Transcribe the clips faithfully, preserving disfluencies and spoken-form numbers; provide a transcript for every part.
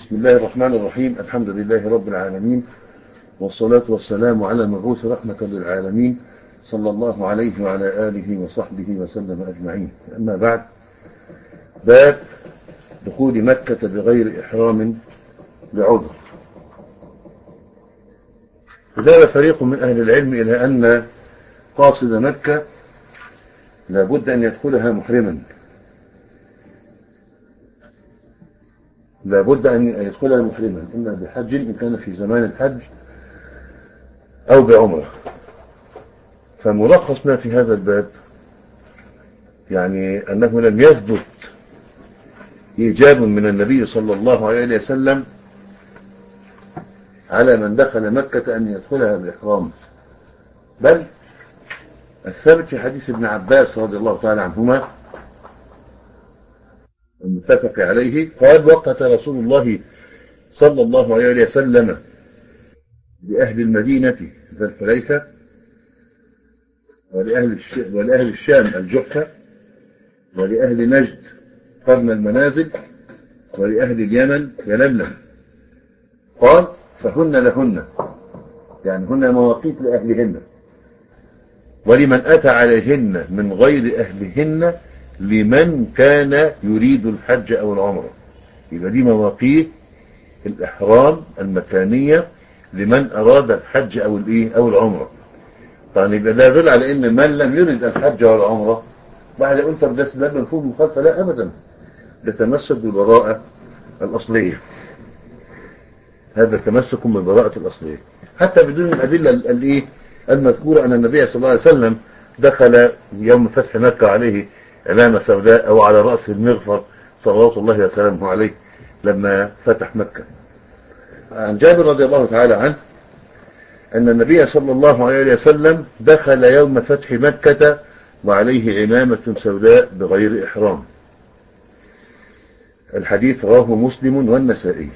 بسم الله الرحمن الرحيم. الحمد لله رب العالمين، والصلاة والسلام على المبعوث رحمة للعالمين صلى الله عليه وعلى آله وصحبه وسلم أجمعين. أما بعد، باب دخول مكة بغير إحرام لعذر. ذهب فريق من أهل العلم إلى أن قاصد مكة لابد أن يدخلها محرما، لابد أن يدخلها محرما، إما بحج إن كان في زمان الحج أو بعمرة. فملخص ما في هذا الباب يعني أنه لم يثبت إيجاب من النبي صلى الله عليه وسلم على من دخل مكة أن يدخلها بإحرام، بل الثابت في حديث ابن عباس رضي الله تعالى عنهما المتفق عليه قال: وقت رسول الله صلى الله عليه وسلم لأهل المدينة ذا الحليفة، ولأهل ولأهل الشام الجحفة، ولأهل نجد قرن المنازل، ولأهل اليمن يلملم. قال: فهن لهن، يعني هن مواقيت لأهلهن، ولمن أتى عليهن من غير أهلهن لمن كان يريد الحج أو العمرة. يبقى دي مواقيت الإحرام المكانية لمن أراد الحج أو الإيه أو العمرة. طبعا يبقى ده يدل على إن من لم يرد الحج أو العمرة بعد يقول طب ده سبب مفهوم مخالفة، لا أبدا، ده تمسك بالبراءة الأصلية، هذا تمسك بالبراءة الأصلية حتى بدون الأدلة الإيه المذكورة أن النبي صلى الله عليه وسلم دخل يوم فتح مكة عليه علامة سوداء أو على رأسه المغفر صلوات الله وسلامه عليه لما فتح مكة. عن جابر رضي الله تعالى عنه أن النبي صلى الله عليه وسلم دخل يوم فتح مكة وعليه عمامة سوداء بغير إحرام. الحديث رواه مسلم والنسائي.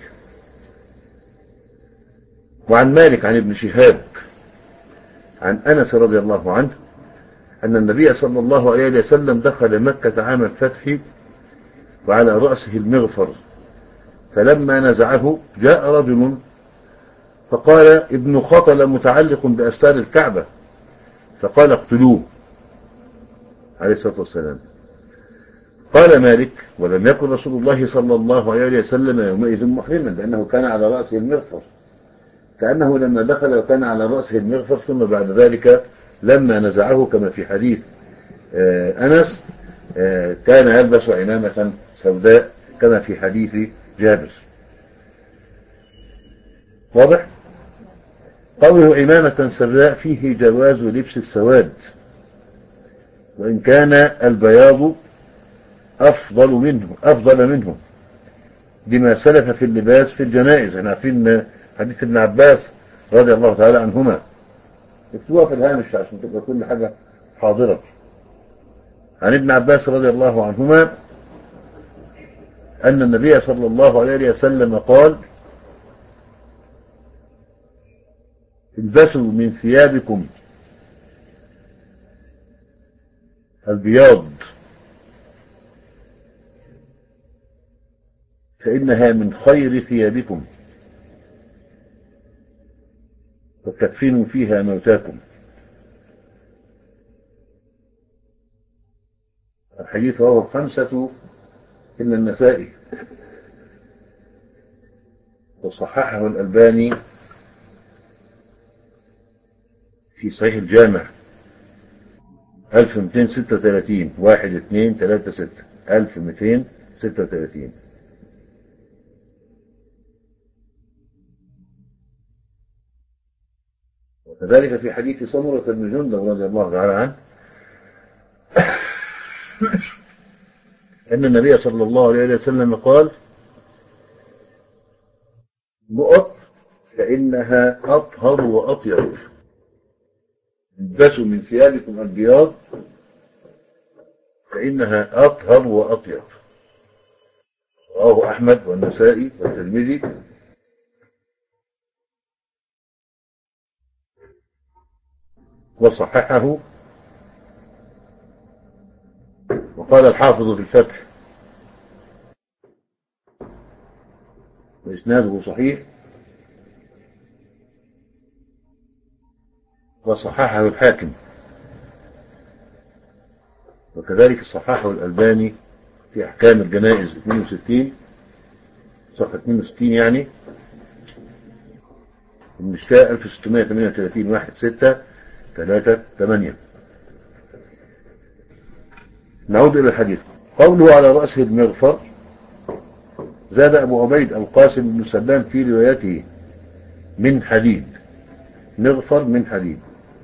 وعن مالك عن ابن شهاب عن أنس رضي الله عنه أن النبي صلى الله عليه وسلم دخل مكة عام الفتح وعلى رأسه المغفر، فلما نزعه جاء رجل فقال: ابن خطل متعلق بأستار الكعبة، فقال: اقتلوه عليه الصلاة والسلام. قال مالك: ولم يكن رسول الله صلى الله عليه وسلم يومئذ محرما، لأنه كان على رأسه المغفر، كأنه لما دخل وكان على رأسه المغفر ثم بعد ذلك لما نزعه كما في حديث أنس كان يلبس عمامة سوداء كما في حديث جابر. واضح؟ قوله عمامة سوداء فيه جواز لبس السواد، وإن كان البياض أفضل منه أفضل منه بما سلف في اللباس في الجنائز. احنا عارفين حديث ابن عباس رضي الله تعالى عنهما، اكتبوها في الهامش عشان تبقى كل حاجة حاضرة. عن ابن عباس رضي الله عنهما أن النبي صلى الله عليه وسلم قال: البسوا من ثيابكم البياض فإنها من خير ثيابكم، وتكفنوا فيها موتاكم. الحديث رواه خمسة إلا النسائي، وصححه الألباني في صحيح الجامع ألف ومئتين وستة وثلاثين واحد اثنين ثلاثة ستة ألف ومئتين وستة وثلاثين. وكذلك في حديث سمرة بن جندب رضي الله تعالى عنه أن النبي صلى الله عليه وسلم قال: نقط فإنها أطهر وأطيب، البسوا من ثيابكم البياض فإنها أطهر وأطيب. رواه أحمد والنسائي والترمذي. وصححه. وقال الحافظ في الفتح: وإسناده صحيح، وصححه الحاكم، وكذلك صححه الألباني في أحكام الجنائز اثنين وستين صفحة اثنين وستين يعني، المشكاة ألف وستمائة وثمانية وثلاثين واحد ستة ثلاثة ثمانية. نعود إلى الحديث. قوله على رأسه المغفر، زاد أبو عبيد القاسم بن سلام في روايته من حديد، مغفر من حديد،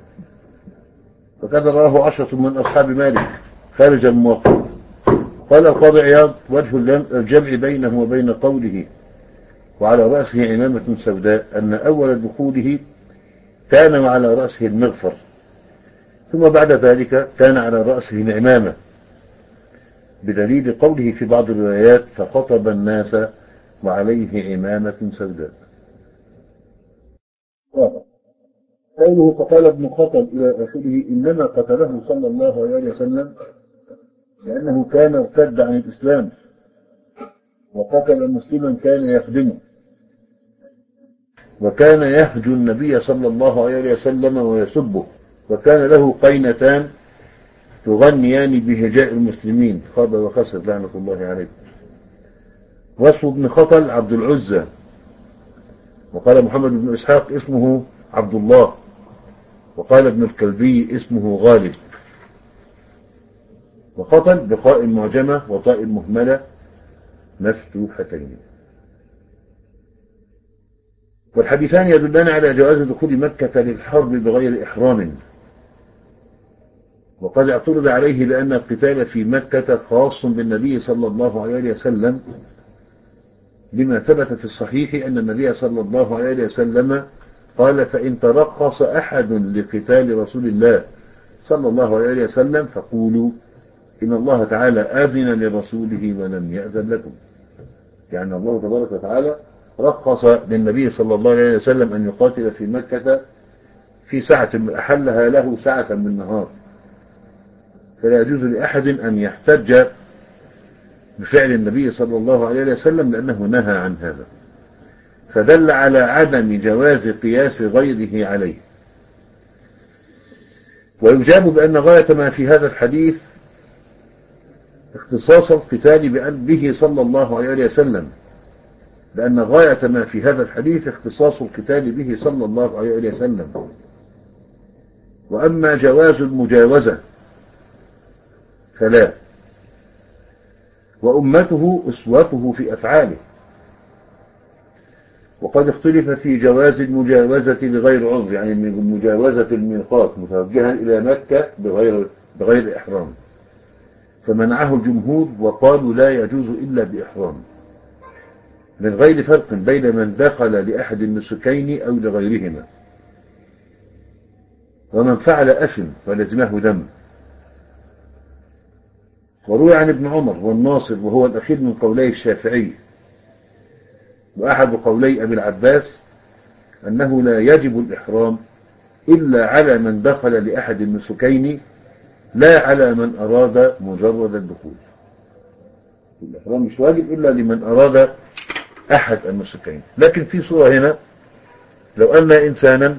وكذا رواه عشرة من أصحاب مالك خارج الموطأ. قال القاضي عياض: وجه الجمع بينه وبين قوله وعلى رأسه عمامة سوداء أن أول دخوله كان وعلى رأسه المغفر، ثم بعد ذلك كان على رأسه العمامة، بدليل قوله في بعض الروايات: فخطب الناس وعليه عمامة سوداء. قوله فقال ابن خطب إلى آخره إنما قتله صلى الله عليه وسلم لأنه كان ارتد عن الإسلام، وقتل مسلما كان يخدمه، وكان يهجو النبي صلى الله عليه وسلم ويسبه، وكان له قينتان تغنيان بهجاء المسلمين، خاب وخسر لعنة الله عليه. واسم ابن خطل عبد العزة، وقال محمد بن إسحاق اسمه عبد الله، وقال ابن الكلبي اسمه غالب. وخطل بقاء معجمة وطاء مهملة مفتوحتين. والحديثان يدلان على جواز دخول مكة للحرب بغير إحرام، وقد اعترض عليه بأن القتال في مكة خاص بالنبي صلى الله عليه وسلم، لما ثبت في الصحيح أن النبي صلى الله عليه وسلم قال: فإن ترخص أحد لقتال رسول الله صلى الله عليه وسلم فقولوا إن الله تعالى آذن لرسوله ولم يأذن لكم. يعني الله تبارك وتعالى رخص للنبي صلى الله عليه وسلم أن يقاتل في مكة في ساعة أحلها له ساعة من النهار، فلا يجوز لأحد أن يحتج بفعل النبي صلى الله عليه وسلم لأنه نهى عن هذا، فدل على عدم جواز قياس غيره عليه. ويجاب بأن غاية ما في هذا الحديث اختصاص القتال به صلى الله عليه وسلم، لأن غاية ما في هذا الحديث اختصاص القتال به صلى الله عليه وسلم. وأما جواز المجاوزة فلا، وأمته أسوته في أفعاله. وقد اختلف في جواز المجاوزة لغير عذر، يعني مجاوزة الميقات متوجها إلى مكة بغير, بغير إحرام، فمنعه الجمهور وقالوا لا يجوز إلا بإحرام، من غير فرق بين من دخل لأحد النسكين أو لغيرهما. ومن فعل أثم فلزمه دم. وروي عن ابن عمر والناصر، وهو الأخير من قولي الشافعي وأحد قولي أبي العباس، أنه لا يجب الإحرام إلا على من دخل لأحد النسكين، لا على من أراد مجرد الدخول. الإحرام مش واجب إلا لمن أراد أحد النسكين. لكن في صورة هنا، لو أن إنسانا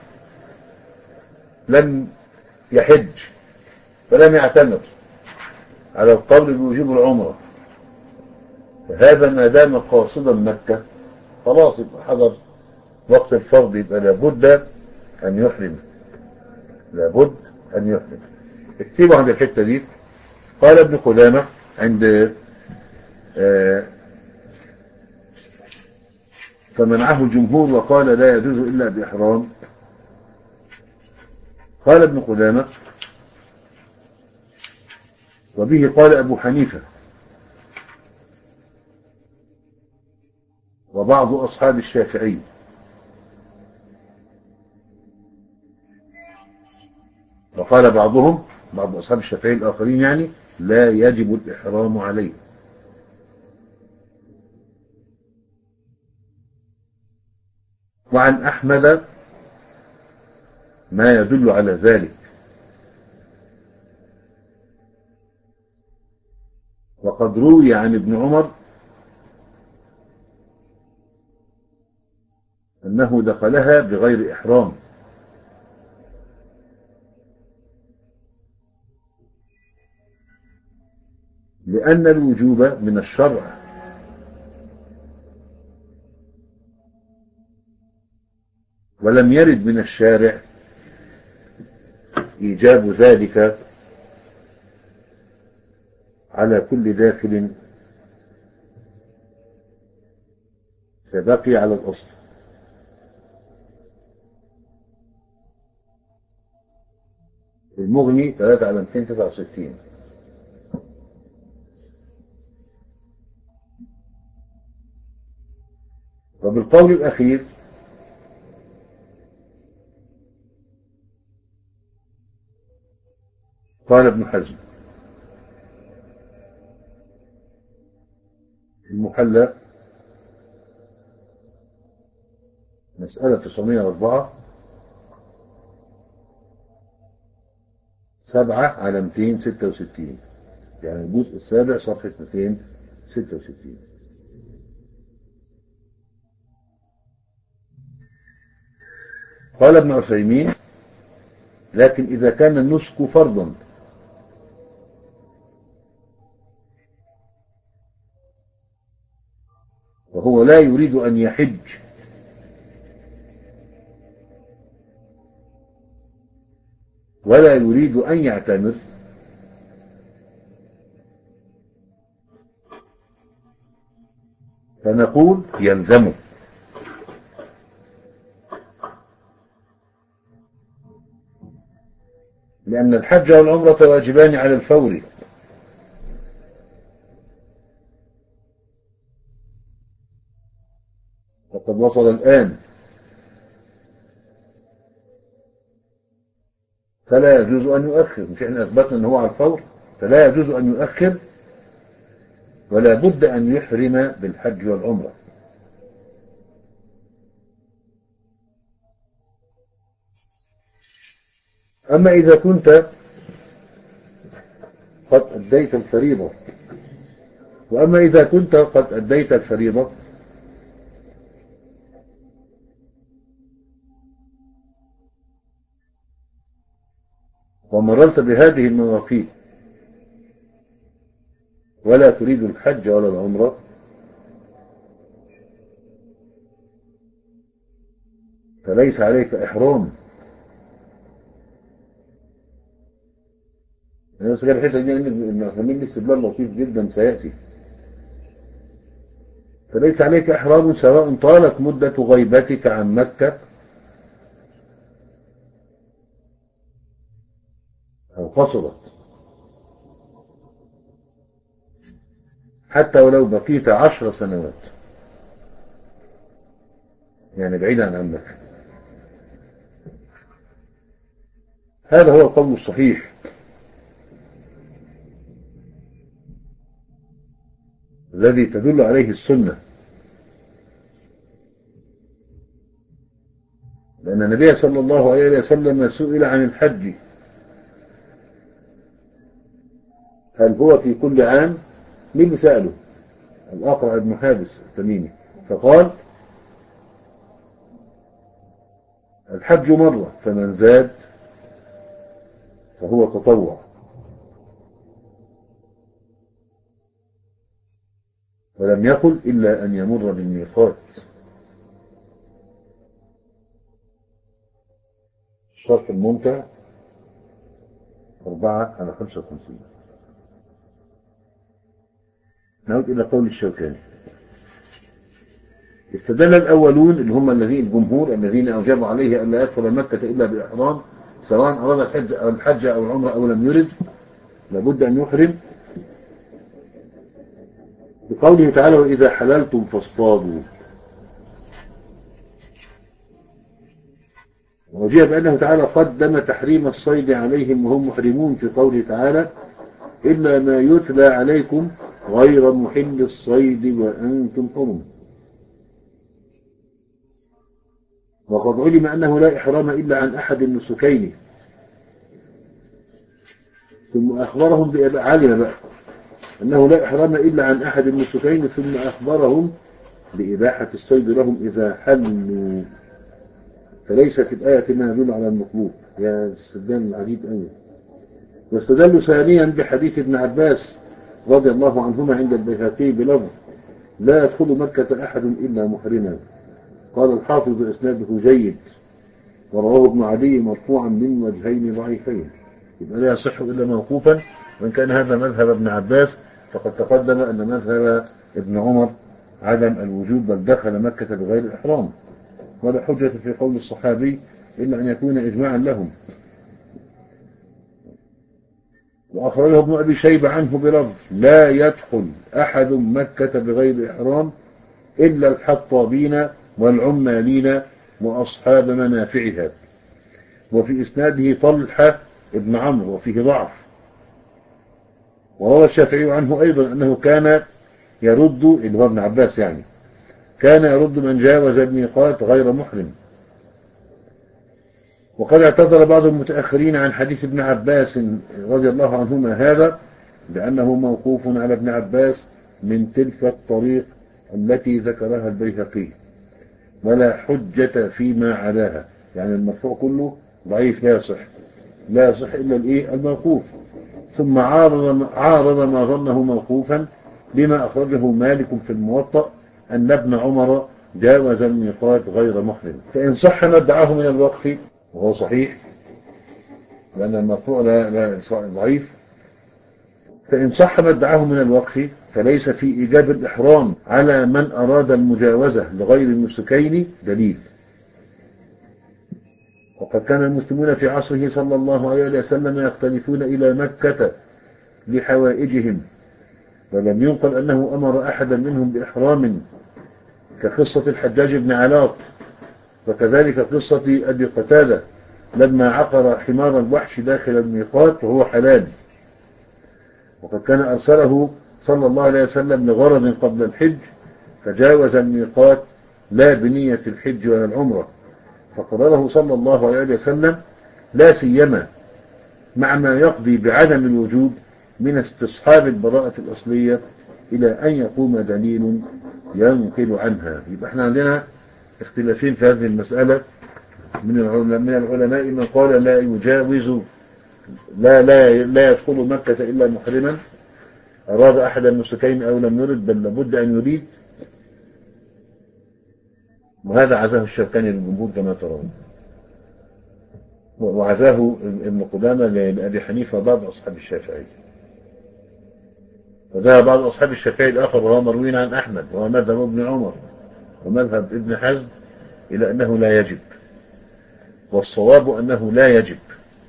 لم يحج فلم يعتمر على القول بوجوب العمرة، فهذا ما دام قاصدا مكة خلاص يبقى حضر وقت الفرض، يبقى لابد أن يحرم، لابد أن يحرم. اكتبوا عند الحتة دي. قال ابن قدامة عند آه فمنعه الجمهور وقال لا يجوز إلا بإحرام. قال ابن قدامة: وبه قال أبو حنيفة وبعض أصحاب الشافعي. وقال بعضهم، بعض أصحاب الشافعي الآخرين يعني، لا يجب الإحرام عليه. وعن أحمد ما يدل على ذلك. وقد روي عن ابن عمر أنه دخلها بغير إحرام، لأن الوجوب من الشرع، ولم يرد من الشارع إيجاب ذلك على كل داخل، فبقي على الأصل. المغني ثلاثة على مئتين وتسعة وستين. وبالقول الأخير قال ابن حزم المحلى مسألة تسعمائة وأربعة سبعة على مئتين وستة وستين، يعني الجزء السابع صفحة مئتين وستة وستين. قال ابن عثيمين: لكن إذا كان النسك فرضا وهو لا يريد أن يحج ولا يريد أن يعتمر، فنقول يلزمه، لأن الحج والعمرة واجبان على الفور، وقد وصل الآن، فلا يجوز أن يؤخر. مش احنا أثبتنا أنه على الفور، فلا يجوز أن يؤخر، ولا بد أن يحرم بالحج والعمرة. أما إذا كنت قد أديت الفريضة وأما إذا كنت قد أديت الفريضة ومررت بهذه المواقيت ولا تريد الحج ولا العمرة، فليس عليك إحرام. أنا بس كان الحتة دي إن فهمين استدلال لطيف جدا سيأتي. فليس عليك إحرام سواء طالت مدة غيبتك عن مكة أو قصرت، حتى ولو بقيت عشر سنوات، يعني بعيدا عن مكة. هذا هو القول الصحيح الذي تدل عليه السنة، لأن النبي صلى الله عليه وسلم سئل عن الحج هل هو في كل عام؟ مين اللي سأله؟ الأقرع بن حابس التميمي، فقال: الحج مرة، فمن زاد فهو تطوع. ولم يقل إلا أن يمر بالميقات. الشرح الممتع أربعة على خمسة وخمسين. نعود إلى قول الشوكاني: استدل الأولون اللي هم الذين الجمهور الذين أوجبوا عليه أن لا يدخل مكة إلا بإحرام، سواء أراد الحج أو الحج أو العمرة أو لم يرد، لابد أن يحرم، بقوله تعالى: وإذا حللتم فاصطادوا. وجاء بأنه تعالى قدم تحريم الصيد عليهم وهم محرمون في قوله تعالى: إلا ما يتلى عليكم غير محل الصيد وأنتم حرم. وقد علم أنه لا إحرام إلا عن أحد النسكين، ثم أخبرهم علم بقى أنه لا إحرام إلا عن أحد النسكين ثم أخبرهم لإباحة الصيد لهم إذا حلوا، فليس في الآية ما يدل على المطلوب. يا استدلال عجيب أوي. واستدلوا ثانيا بحديث ابن عباس رضي الله عنهما عند البيهقي بلفظ لا يدخل مكة أحد إلا محرما. قال الحافظ إسناده جيد، ورواه ابن عدي مرفوعا من وجهين ضعيفين. يبقى لا يصح إلا موقوفا، وإن كان هذا مذهب ابن عباس فقد تقدم أن مذهب ابن عمر عدم الوجوب، بل دخل مكة بغير الإحرام، ولا حجة في قول الصحابي إلا أن يكون إجماعا لهم. وأخرجه ابن أبي شيبة عنه بلفظ لا يدخل أحد مكة بغير إحرام إلا الحطابين والعمالين وأصحاب منافعها. وفي إسناده طلحة ابن عمرو وفيه ضعف. وروى الشافعي عنه أيضا أنه كان يرد، اللي هو ابن عباس يعني، كان يرد من جاوز الميقات غير محرم. وقد اعتذر بعض المتأخرين عن حديث ابن عباس رضي الله عنهما هذا لأنه موقوف على ابن عباس من تلك الطريق التي ذكرها البيهقي، ولا حجة فيما عداها، يعني المرفوع كله ضعيف لا يصح، لا يصح إلا الإيه الموقوف. ثم عارض عارض ما ظنه موقوفا بما أخرجه مالك في الموطأ أن ابن عمر جاوز الميقات غير محرم. فإن صح ما ادعاه من الوقف، وهو صحيح لأن المرفوع لا لا ضعيف، فإن صح ما ادعاه من الوقف فليس في إيجاب الإحرام على من أراد المجاوزة لغير النسكين دليل. وقد كان المسلمون في عصره صلى الله عليه وسلم يختلفون إلى مكة لحوائجهم، ولم ينقل أنه أمر أحدا منهم بإحرام، كقصة الحجاج بن علاط، وكذلك قصة أبي قتادة لما عقر حمار الوحش داخل الميقات وهو حلال. وقد كان أرسله صلى الله عليه وسلم لغرض قبل الحج فجاوز الميقات لا بنية الحج ولا العمرة، فقرره صلى الله عليه وسلم لا سيما مع ما يقضي بعدم الوجوب من استصحاب البراءة الأصلية إلى أن يقوم دليل ينقل عنها. يبقى احنا عندنا اختلافين في هذه المسألة من العلماء، من العلماء من قال لا يجاوز لا لا لا يدخل مكة إلا محرما أراد أحد النسكين أو لم يرد، بل لابد أن يريد، وهذا عزاه الشوكاني للجمهور كما ترون، وعزاه ابن قدامة لأبي حنيفة وبعض أصحاب الشافعي. وذهب بعض أصحاب الشافعي الآخر وهو مروي عن أحمد وهو مذهب ابن عمر ومذهب ابن حزم إلى أنه لا يجب، والصواب أنه لا يجب،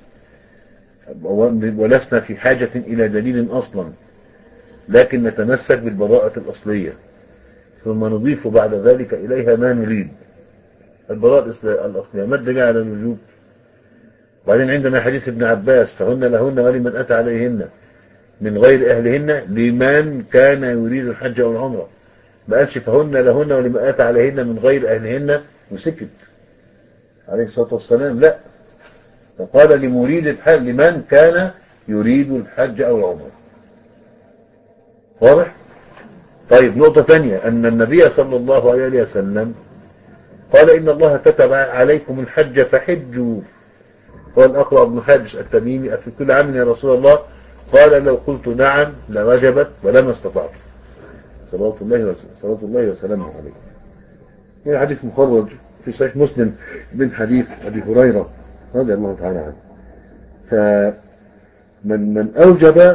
ولسنا في حاجة إلى دليل أصلا، لكن نتمسك بالبراءة الأصلية ثم نضيف بعد ذلك إليها ما نريد. البراءة الأصلية ما الدليل على الوجوب؟ وبعدين عندنا حديث ابن عباس فهن لهن ولمن أتى عليهن من غير أهلهن لمن كان يريد الحج أو العمرة، ما قالش فهن لهن ولمن أتى عليهن من غير أهلهن وسكت عليه الصلاة والسلام، لا، فقال لمريد الحج لمن كان يريد الحج أو العمرة. واضح؟ طيب نقطة ثانية، أن النبي صلى الله عليه وسلم قال إن الله كتب عليكم الحج فحجوا. قال الأقرع بن حابس التميمي في كل عام يا رسول الله؟ قال لو قلت نعم لوجبت ولما استطعت، صلوات الله صلوات الله وسلامه عليه. هذا حديث مخرج في صحيح مسلم من حديث أبي هريرة رضي الله تعالى عنه. فمن من أوجب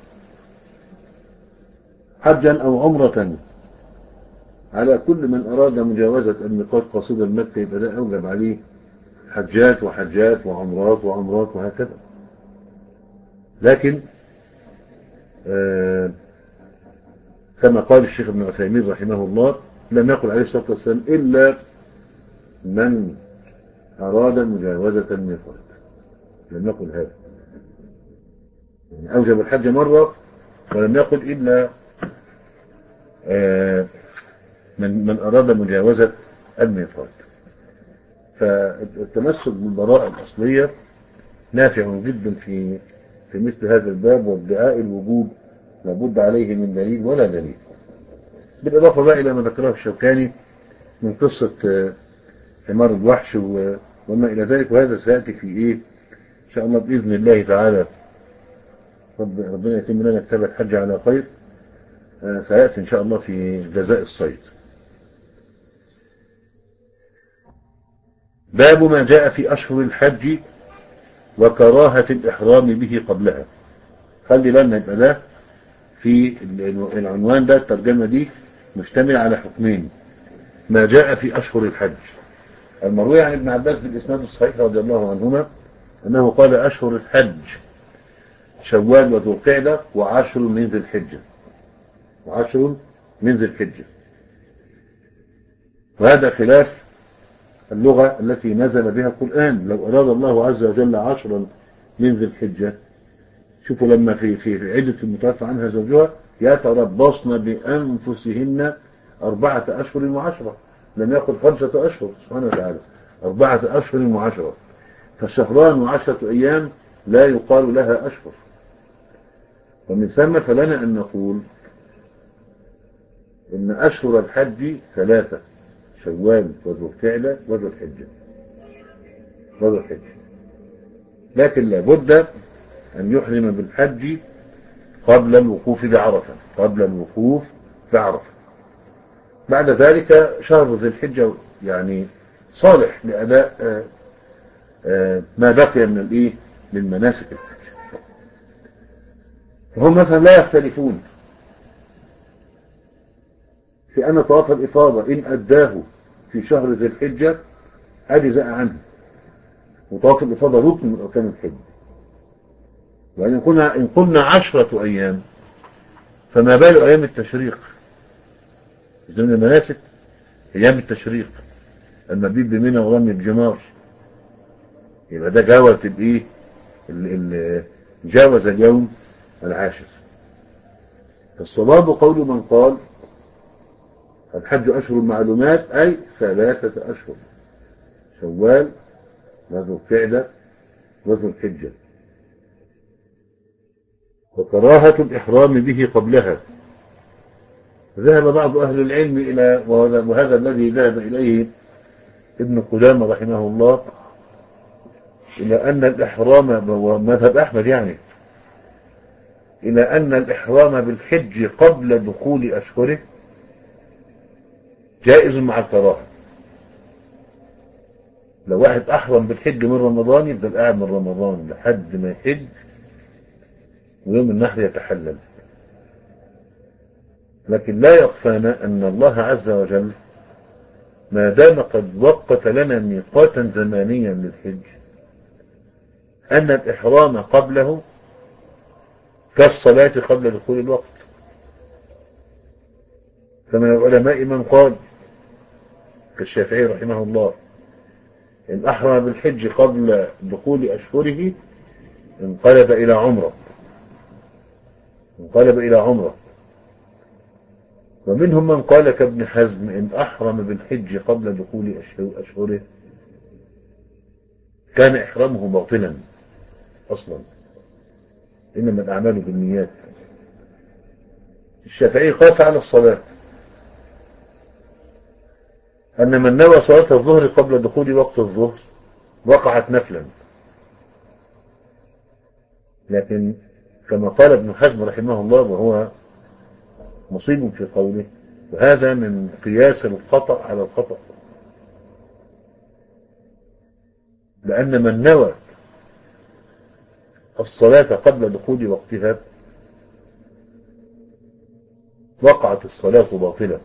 حجا أو عمرة على كل من أراد مجاوزة الميقات قاصدا مكة يبقى ده أوجب عليه حجات وحجات وعمرات وعمرات وهكذا. لكن آه كما قال الشيخ ابن عثيمين رحمه الله لم يقل عليه الصلاة والسلام إلا من أراد مجاوزة الميقات، لم يقل هذا، يعني أوجب الحج مرة ولم يقل إلا آه من من أراد مجاوزة الميقات. فالتمسك بالبراءة الأصلية نافع جدا في في مثل هذا الباب، وادعاء الوجوب لابد عليه من دليل ولا دليل. بالإضافة بقى إلى ما ذكره الشوكاني من قصة حمار الوحش وما إلى ذلك، وهذا سيأتي في إيه إن شاء الله بإذن الله تعالى. رب ربنا يتم لنا كتاب الحج على خير. سيأتي إن شاء الله في جزاء الصيد. باب ما جاء في أشهر الحج وكراهة الإحرام به قبلها. خلي بالنا يبقى ده في العنوان ده، الترجمة دي مشتمل على حكمين: ما جاء في أشهر الحج. المروي عن ابن عباس بالإسناد الصحيح رضي الله عنهما أنه قال: أشهر الحج شوال وذو القعدة وعشر من ذي الحجة، وعشر من ذي الحجة. وهذا خلاف اللغة التي نزل بها القرآن. لو أراد الله عز وجل عشرا من ذي الحجة، شوفوا لما في في عدة المتوفى عنها زوجها يتربصن بأنفسهن أربعة أشهر وعشرة، لم يقل خمسة أشهر سبحانه وتعالى، أربعة أشهر وعشرة. فشهران وعشرة أيام لا يقال لها أشهر. ومن ثم فلنا أن نقول إن أشهر الحج ثلاثة: شوال وذو القعدة وذو الحجة، وذو الحجة. لكن لابد أن يحرم بالحج قبل الوقوف بعرفة، قبل الوقوف بعرفة. بعد ذلك شهر ذي الحجة يعني صالح لأداء آآ آآ ما بقي من الإيه من مناسك الحج. فهم مثلا لا يختلفون في أن طواف الإفاضة إن أداه في شهر ذي الحجة أجزاء عنه، وطواف الإفاضة ركن من أركان الحج. وإن قلنا إن قلنا عشرة أيام فما بال أيام التشريق؟ ضمن المناسك أيام التشريق، المبيت بمنى ورمي الجمار، يبقى ده جاوز الإيه جاوز اليوم العاشر. فالصواب قول من قال الحج أشهر معلومات، أي ثلاثة أشهر: شوال وذو القعدة وذو الحجة. وكراهة الإحرام به قبلها. ذهب بعض أهل العلم إلى، وهذا, وهذا الذي ذهب إليه ابن قدامة رحمه الله، إلى أن الإحرام، ومذهب أحمد يعني، إلى أن الإحرام بالحج قبل دخول أشهره جائز مع الكراهة. لو واحد أحرم بالحج من رمضان يفضل قاعد من رمضان لحد ما يحج ويوم النحر يتحلل. لكن لا يخفانا أن الله عز وجل ما دام قد وقت لنا ميقاتا زمانيا للحج، أن الإحرام قبله كالصلاة قبل دخول الوقت. فمن العلماء من قال كالشافعي رحمه الله: إن أحرم بالحج قبل دخول أشهره انقلب إلى عمره، انقلب إلى عمره. ومنهم من قال كابن حزم: إن أحرم بالحج قبل دخول أشهره كان إحرامه باطلا أصلا، إنما الأعمال بالنيات. الشافعي قاس على الصلاة أن من نوى صلاة الظهر قبل دخول وقت الظهر وقعت نفلا. لكن كما قال ابن حزم رحمه الله، وهو مصيب في قوله، وهذا من قياس الخطأ على الخطأ، لأن من نوى الصلاة قبل دخول وقتها وقعت الصلاة باطلة.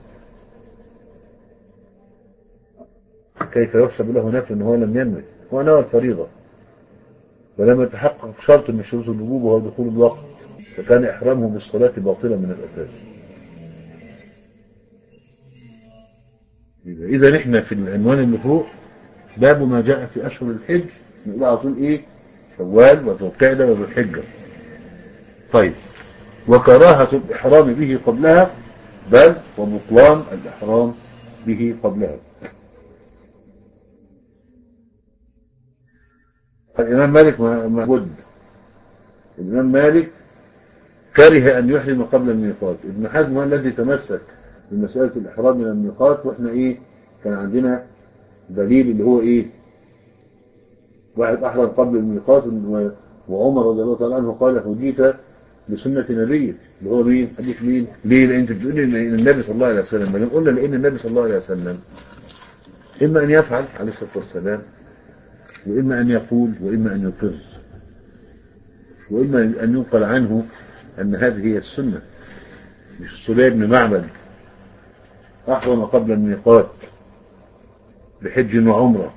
كيف يحسب له نفل أنه لم ينوي؟ هو نوى الفريضة ولم يتحقق شرط من شروط الوجوب وهو دخول الوقت، فكان إحرامه بالصلاة باطلة من الأساس. إذا نحن في العنوان اللي فوق باب ما جاء في أشهر الحج، نقول على طول إيه؟ شوال وذو القعدة وذو الحجة. طيب، وكراهة الإحرام به قبلها، بل وبطلان الإحرام به قبلها. الإمام مالك ما بد، الإمام مالك كره أن يحرم قبل الميقات. ابن حزم هو الذي تمسك في مسألة الإحرام من الميقات، وإحنا إيه كان عندنا دليل اللي هو إيه واحد أحرم قبل الميقات، وعمر رضي الله تعالى عنه قال هديت بسنة نبيك، اللي هو مين؟ حديث مين؟ ليه؟ لأن أنت بتقول لي إن النبي صلى الله عليه وسلم، ما قلنا لأن النبي صلى الله عليه وسلم إما أن يفعل عليه الصلاة والسلام، وإما أن يقول، وإما أن يقر، وإما أن ينقل عنه أن هذه هي السنة. مش الصبي بن معبد أحرم قبل الميقات بحج وعمرة،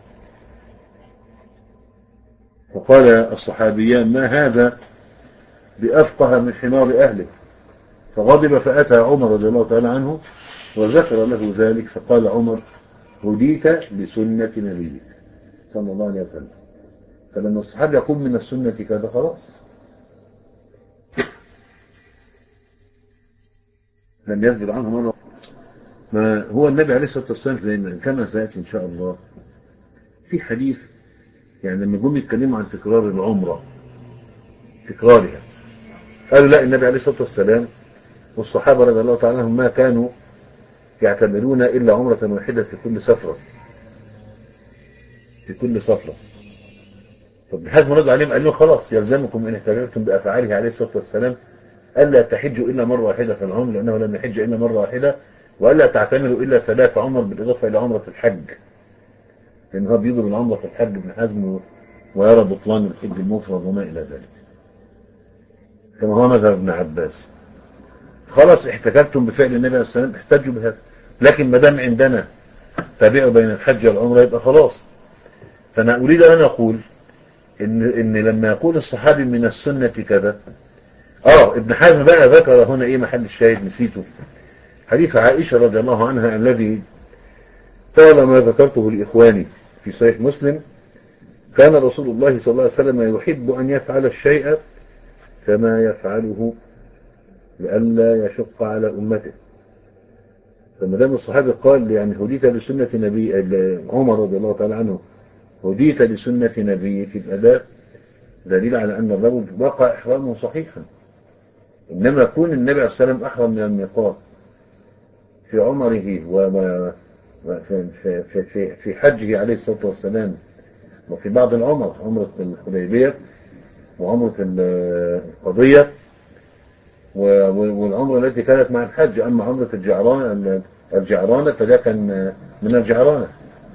وقال الصحابيان ما هذا بأفقه من حمار أهله، فغضب فأتى عمر رضي الله تعالى عنه وذكر له ذلك، فقال عمر هديت بسنة نبيك صلى الله عليه وسلم. فلما الصحابي يقول من السنة كذا خلاص لم يثبت عنه مرة. ما هو النبي عليه الصلاة والسلام زي ما كما سيأتي إن شاء الله في حديث، يعني لما جم يتكلموا عن تكرار العمرة تكرارها، قالوا لا، النبي عليه الصلاة والسلام والصحابة رضي الله تعالى عنهم ما كانوا يعتمرون إلا عمرة واحدة في كل سفرة في كل سفرة. فابن حزم رد عليهم قال لهم خلاص يلزمكم إن اهتممتم بأفعاله عليه الصلاة والسلام ألا تحجوا إلا مرة واحدة في العمر، لأنه لم يحج إلا مرة واحدة، وألا تعتمروا إلا ثلاث عمر بالإضافة إلى عمرة الحج، لأنه هو بيضرب العمرة في الحج ابن حزم ويرى بطلان الحج المفرد وما إلى ذلك، كما هو مذهب ابن عباس. خلاص احتكلتم بفعل النبي عليه الصلاة والسلام احتجوا بهذا، لكن ما دام عندنا تابعوا بين الحج والعمرة يبقى خلاص. فأنا أريد أن أقول إن, إن لما يقول الصحابي من السنة كذا، آه ابن حزم بقى ذكر هنا إيه محل الشاهد نسيته، حديث عائشة رضي الله عنها الذي طالما ذكرته لإخواني في صحيح مسلم، كان رسول الله صلى الله عليه وسلم يحب أن يفعل الشيء كما يفعله لئلا يشق على أمته. فما دام الصحابي قال يعني هديت لسنة نبي عمر رضي الله تعالى عنه هديت لسنة نبيك، الأداء دليل على أن الرجل وقع إحرامه صحيحا. إنما يكون النبي عليه الصلاة والسلام أحرم من الميقات في عمره وفي في في في حجه عليه الصلاة والسلام، وفي بعض العمر، عمرة الحديبية وعمرة القضية والعمرة التي كانت مع الحج. أما عمرة الجعرانة الجعرانة فده كان من الجعرانة،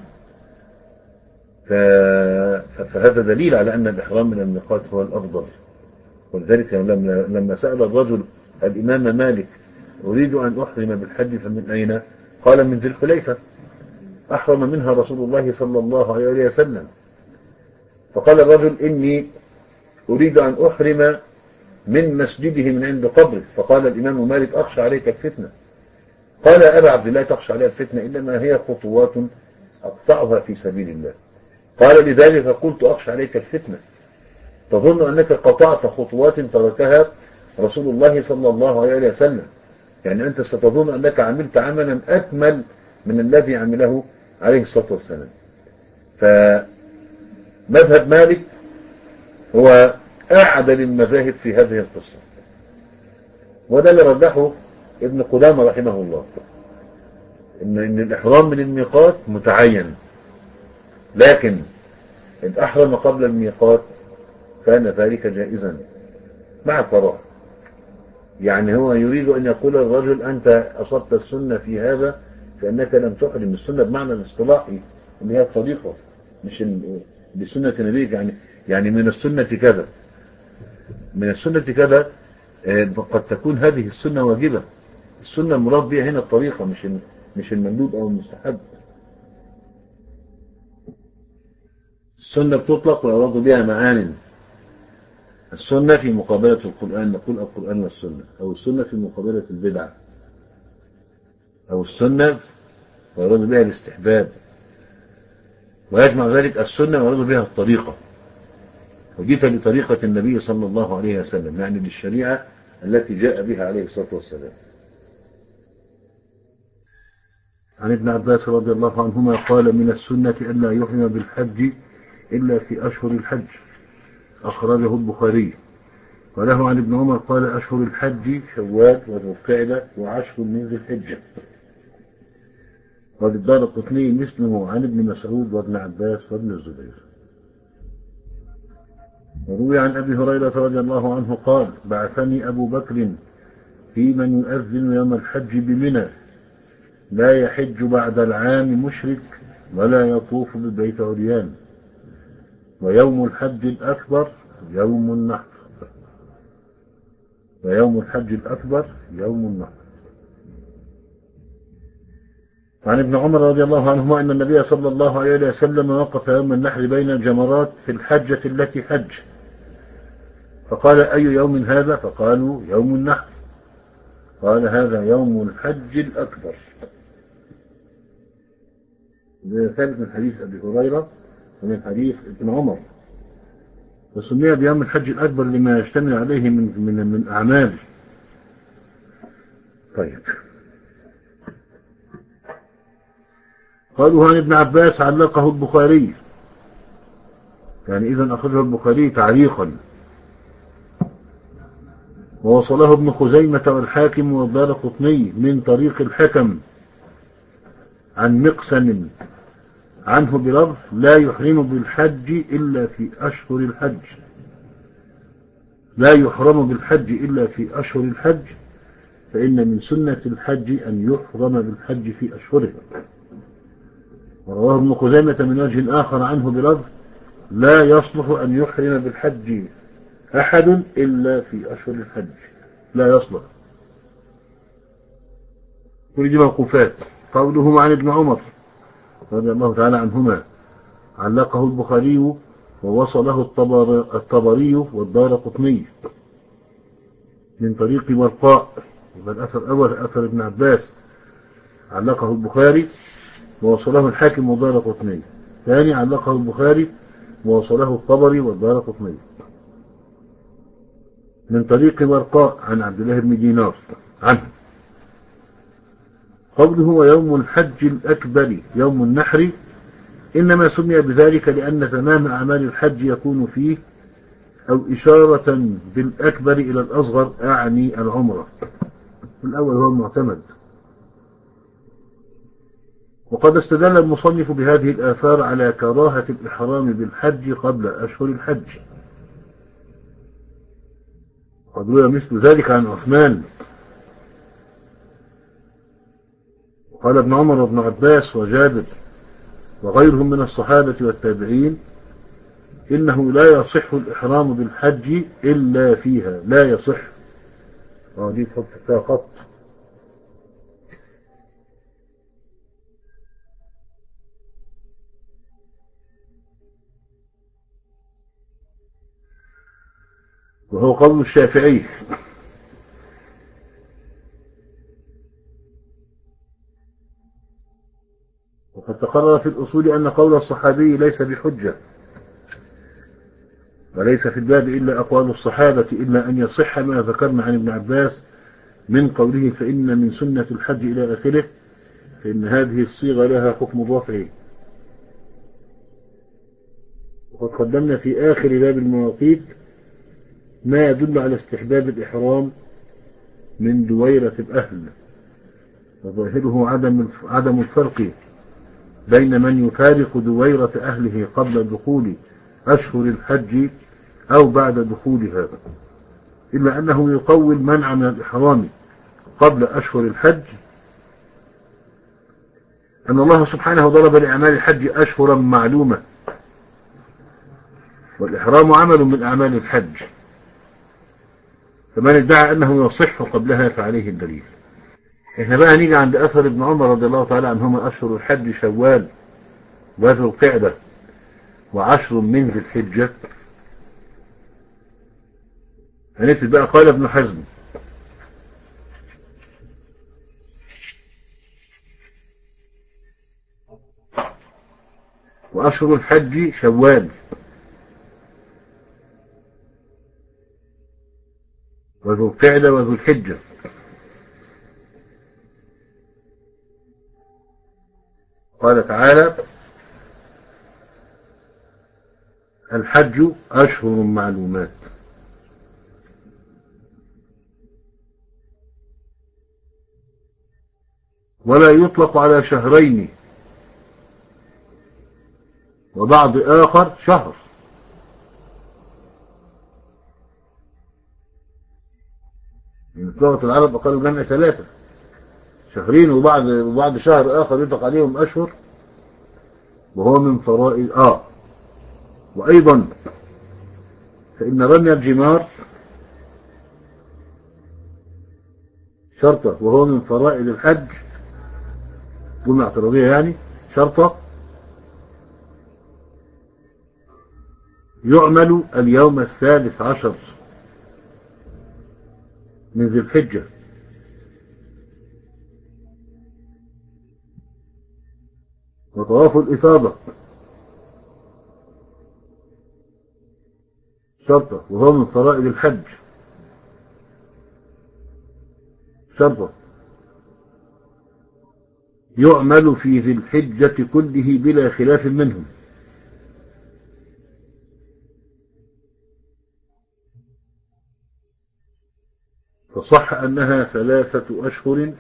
فهذا دليل على أن الإحرام من الميقات هو الأفضل. ولذلك لما لما سأل الرجل الإمام مالك أريد أن أحرم بالحج فمن أين؟ قال من ذي الحليفة، أحرم منها رسول الله صلى الله عليه وسلم. فقال الرجل إني أريد أن أحرم من مسجده من عند قبره، فقال الإمام مالك أخشى عليك الفتنة. قال أبا عبد الله تخشى عليها الفتنة إنما هي خطوات أقطعها في سبيل الله. قال لذلك قلت أخشى عليك الفتنة، تظن أنك قطعت خطوات تركها رسول الله صلى الله عليه وسلم، يعني أنت ستظن أنك عملت عملا أكمل من الذي عمله عليه الصلاة والسلام. فمذهب مالك هو أعدل المذاهب في هذه القصة، وده اللي رجحه ابن قدامة رحمه الله، إن, إن الإحرام من الميقات متعين، لكن إن أحرم قبل الميقات كان ذلك جائزا مع الكراهة. يعني هو يريد أن يقول الرجل أنت أصبت السنة في هذا فإنك لم تحرم. السنة بمعنى الاصطلاحي اللي هي الطريقة، مش بسنة نبيك، يعني يعني من السنة كذا، من السنة كذا قد تكون هذه السنة واجبة. السنة المراد بها هنا الطريقة، مش مش المندوب أو المستحب. السنة بتطلق ويراد بها معان. السنة في مقابلة القرآن، نقول القرآن والسنة، أو السنة في مقابلة البدعة، أو السنة ويراد بها الاستحباب، ويجمع ذلك السنة ويراد بها الطريقة. وجيت لطريقة النبي صلى الله عليه وسلم، يعني للشريعة التي جاء بها عليه الصلاة والسلام. عن ابن عباس رضي الله عنهما قال من السنة ألا يحرم بالحج إلا في أشهر الحج، أخرجه البخاري. وله عن ابن عمر قال أشهر الحج شوال وذو القعدة وعشر من ذي الحجة. وللدارقطني مثله عن ابن مسعود وابن عباس وابن الزبير. وروي عن أبي هريرة رضي الله عنه قال: بعثني أبو بكر في من يؤذن يوم الحج بمنى، لا يحج بعد العام مشرك ولا يطوف بالبيت عريان، ويوم الحج الأكبر يوم النحر ويوم الحج الأكبر يوم النحر. عن ابن عمر رضي الله عنهما أن النبي صلى الله عليه وسلم وقف يوم النحر بين الجمرات في الحجة التي حج، فقال: أي يوم هذا؟ فقالوا: يوم النحر. قال: هذا يوم الحج الأكبر. هذا ثابت من حديث أبي هريرة ومن حديث ابن عمر، وسمي بيوم الحج الأكبر لما يشتمل عليه من من من أعمال. طيب، قالوا عن ابن عباس علقه البخاري، يعني إذن أخرجه البخاري تعليقا، ووصله ابن خزيمة والحاكم والدارقطني من طريق الحكم عن مقسم عنه بلفظ: لا يحرم بالحج إلا في أشهر الحج لا يحرم بالحج إلا في أشهر الحج فإن من سنة الحج أن يحرم بالحج في أشهره. ورواه ابن خزيمة من وجه آخر عنه بلفظ: لا يصلح أن يحرم بالحج أحد إلا في أشهر الحج. لا يصلح. كل دي موقوفات. قوله عن ابن عمر رضي الله تعالى عنهما علقه البخاري ووصله الطبر الطبري والدارقطني من طريق ورقاء. يبقى الأثر الأول أثر ابن عباس علقه البخاري ووصله الحاكم والدارقطني. ثاني علقه البخاري ووصله الطبري والدارقطني من طريق ورقاء عن عبد الله بن دينار عنه. قوله ويوم الحج الأكبر يوم النحر إنما سمي بذلك لأن تمام أعمال الحج يكون فيه، أو إشارة بالأكبر إلى الأصغر، أعني العمرة. الأول هو المعتمد. وقد استدل المصنف بهذه الآثار على كراهة الإحرام بالحج قبل أشهر الحج. قد روي مثل ذلك عن عثمان. قال ابن عمر وابن عباس وجابر وغيرهم من الصحابة والتابعين: إنه لا يصح الإحرام بالحج إلا فيها. لا يصح. اه دي تحط فيها خط. وهو قول الشافعي. وقد تقرر في الأصول أن قول الصحابي ليس بحجة، وليس في الباب إلا أقوال الصحابة، إلا أن يصح ما ذكرنا عن ابن عباس من قوله: فإن من سنة الحج إلى آخره، فإن هذه الصيغة لها حكم الرفع. وقد قدمنا في آخر باب المواقيت ما يدل على استحباب الإحرام من دويرة الأهل، وظاهره عدم عدم الفرق بين من يفارق دويرة أهله قبل دخول أشهر الحج أو بعد دخولها، إلا أنه يقول منع من الإحرام قبل أشهر الحج أن الله سبحانه ضرب لأعمال الحج أشهرا معلومة، والإحرام عمل من أعمال الحج، فمن ادعى أنه يصح قبلها فعليه الدليل. احنا بقى نيجي عند أثر ابن عمر رضي الله تعالى عنهما: أشهر الحج شوال وذو القعدة وعشر من ذي الحجة. هنكتب بقى: قال ابن حزم: وأشهر الحج شوال وذو القعدة وذو الحجة. قال تعالى: الحج أشهر معلومات. ولا يطلق على شهرين وبعض آخر شهر. من لغة العرب أقل جمع ثلاثة، شهرين وبعد وبعد شهر آخر يطلق عليهم أشهر، وهو من فرائض آه وأيضا فإن رمي الجمار شرطة وهو من فرائض الحج، جملة اعتراضية يعني، شرطة يعمل اليوم الثالث عشر من ذي الحجة، وطواف الإفاضة شرطة وهو من فرائض الحج، شرطة يعمل في ذي الحجة كله بلا خلاف منهم. فصح أنها ثلاثة أشهر،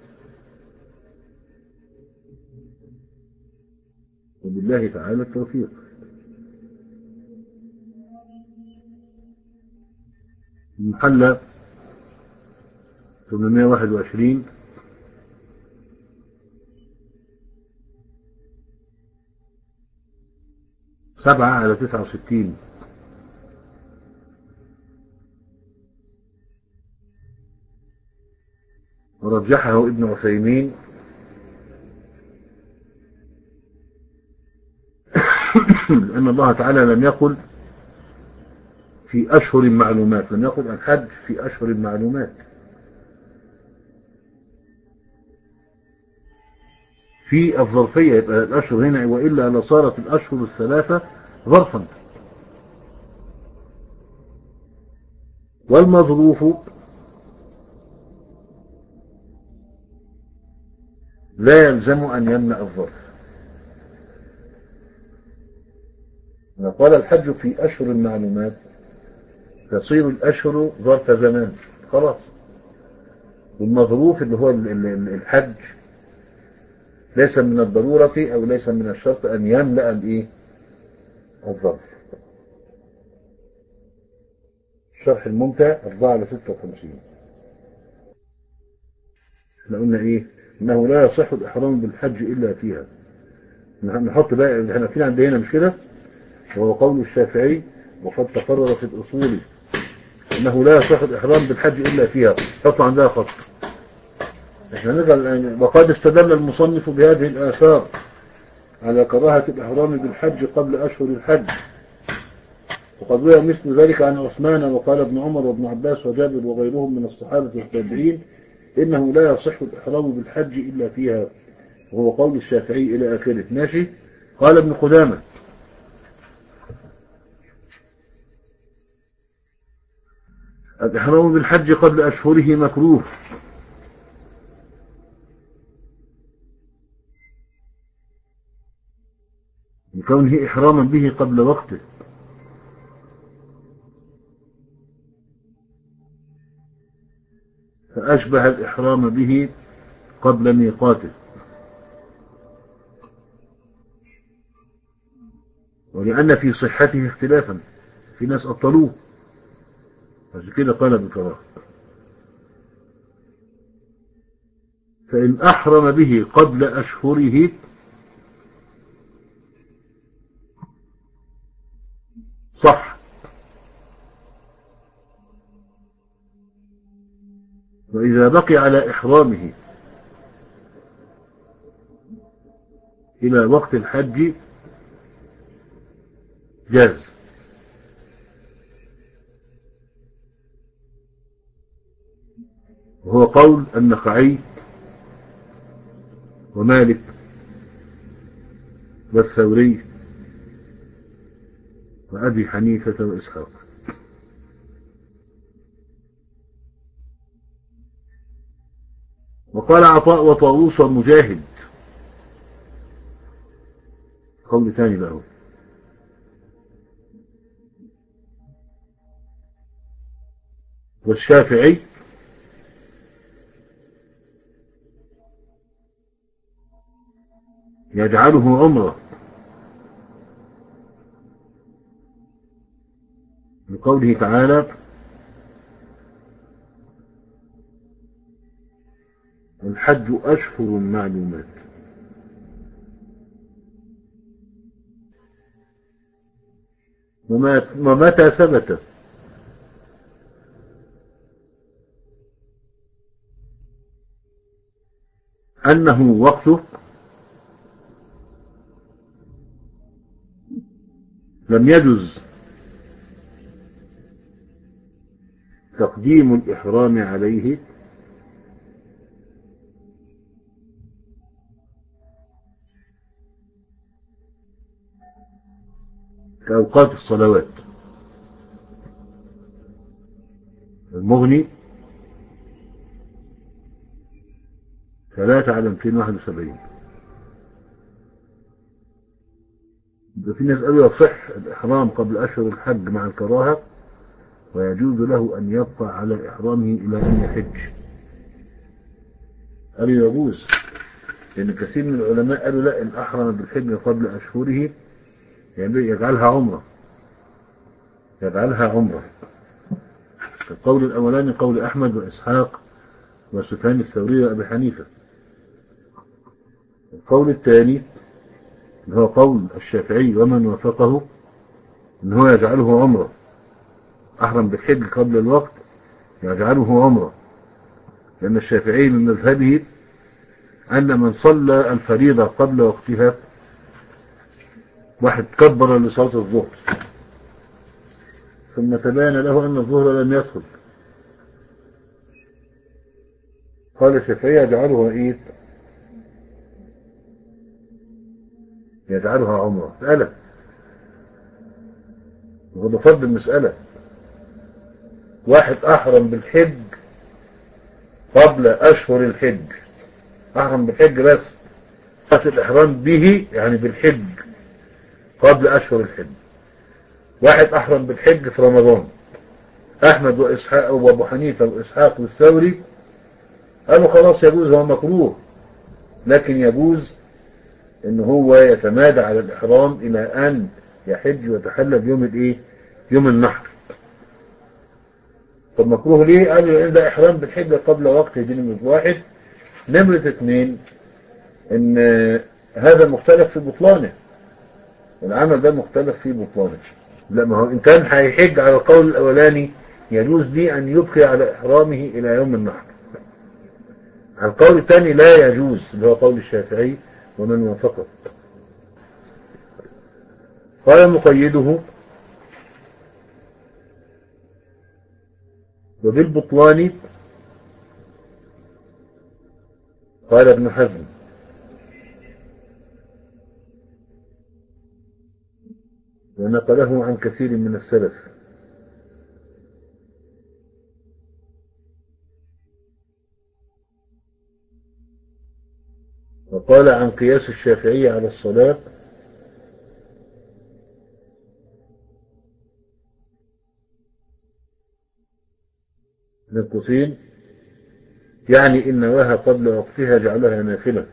وبالله تعالى التوفيق. المحلى ثمانمائة وواحد وعشرين، سبعة على تسعة وستين. ورجحه ابن عثيمين لأن الله تعالى لم يقل في أشهر معلومات، لم يقل الحج في أشهر معلومات، في الظرفية، يبقى الأشهر هنا وإلا لصارت الأشهر الثلاثة ظرفا. والمظروف لا يلزم أن يمنع الظرف. قال الحج في أشهر المعلومات تصير الأشهر ظرف زمان خلاص. والمظروف اللي هو الحج ليس من الضرورة أو ليس من الشرط أن يملأ الإيه الظرف. الشرح الممتع أربعة على ستة وخمسين. احنا قلنا إيه؟ إنه لا يصح الإحرام بالحج إلا فيها. نحط بقى الحنفيين عندنا مش كده، وهو قول الشافعي وقد تقرر في الأصول أنه لا يصح الإحرام بالحج إلا فيها، حطوا عندها خط. احنا نقل وقد استدل المصنف بهذه الآثار على كراهة الإحرام بالحج قبل أشهر الحج، وقد روى مثل ذلك عن عثمان وقال ابن عمر وابن عباس وجابر وغيرهم من الصحابة والتابعين إنه لا يصح الإحرام بالحج إلا فيها، وهو قول الشافعي إلى آخره. ماشي. قال ابن قدامة الإحرام بالحج قبل أشهره مكروه، لكونه إحراما به قبل وقته، فأشبه الإحرام به قبل ميقاته. ولأن في صحته اختلافا، في ناس أبطلوه، عشان كده قال بكراهة. فإن أحرم به قبل أشهره صح، وإذا بقي على إحرامه إلى وقت الحج جاز. وهو قول النخعي ومالك والثوري وأبي حنيفة وإسحاق. وقال عطاء وطاووس ومجاهد، قول ثاني له، والشافعي يجعله عمره، لقوله تعالى الحج أشهر معلومات. ومتى ثبت أنه وقته لم يجز تقديم الإحرام عليه كأوقات الصلوات. المغني ثلاثة على مئتين وواحد وسبعين. في ناس قالوا يصح الإحرام قبل أشهر الحج مع الكراهة، ويجوز له أن يبقى على إحرامه إلى أن يحج. قالوا يجوز، لأن كثير من العلماء قالوا لا، إن أحرم بالحج قبل أشهره يعني يجعلها عمرة، يجعلها عمرة. القول الأولاني قول أحمد وإسحاق وسفيان الثوري وأبي حنيفة. القول الثاني اللي هو قول الشافعي ومن وافقه إن هو يجعله عمرة، أحرم بالحج قبل الوقت يجعله عمرة، لأن الشافعي من مذهبه أن من صلى الفريضة قبل وقتها، واحد كبر لصلاة الظهر ثم تبين له أن الظهر لم يدخل، قال الشافعي يجعلها إيه؟ يجعلها عمرة. مسألة وده فرض المسألة. واحد أحرم بالحج قبل أشهر الحج، أحرم بالحج بس، الإحرام به يعني بالحج قبل أشهر الحج. واحد أحرم بالحج في رمضان، أحمد وإسحاق وأبو حنيفة وإسحاق والثوري قالوا خلاص يجوز، هو مكروه لكن يجوز إن هو يتمادى على الإحرام إلى أن يحج ويتحلل بيوم الإيه؟ يوم النحر. طب مكروه ليه؟ قالوا لأن ده إحرام بالحج قبل وقت، دي نمرة واحد. نمرة اثنين إن هذا مختلف في بطلانه، العمل ده مختلف في بطلانه. لا، ما هو إن كان هيحج على القول الأولاني يجوز لي أن يبقي على إحرامه إلى يوم النحر. على القول الثاني لا يجوز، اللي هو قول الشافعي ومن وافقه. قال مقيده وبالبطلان قال ابن حزم، ونقله عن كثير من السلف. وقال عن قياس الشافعي على الصلاة من قوسين يعني إن نواها قبل وقتها جعلها نافلة.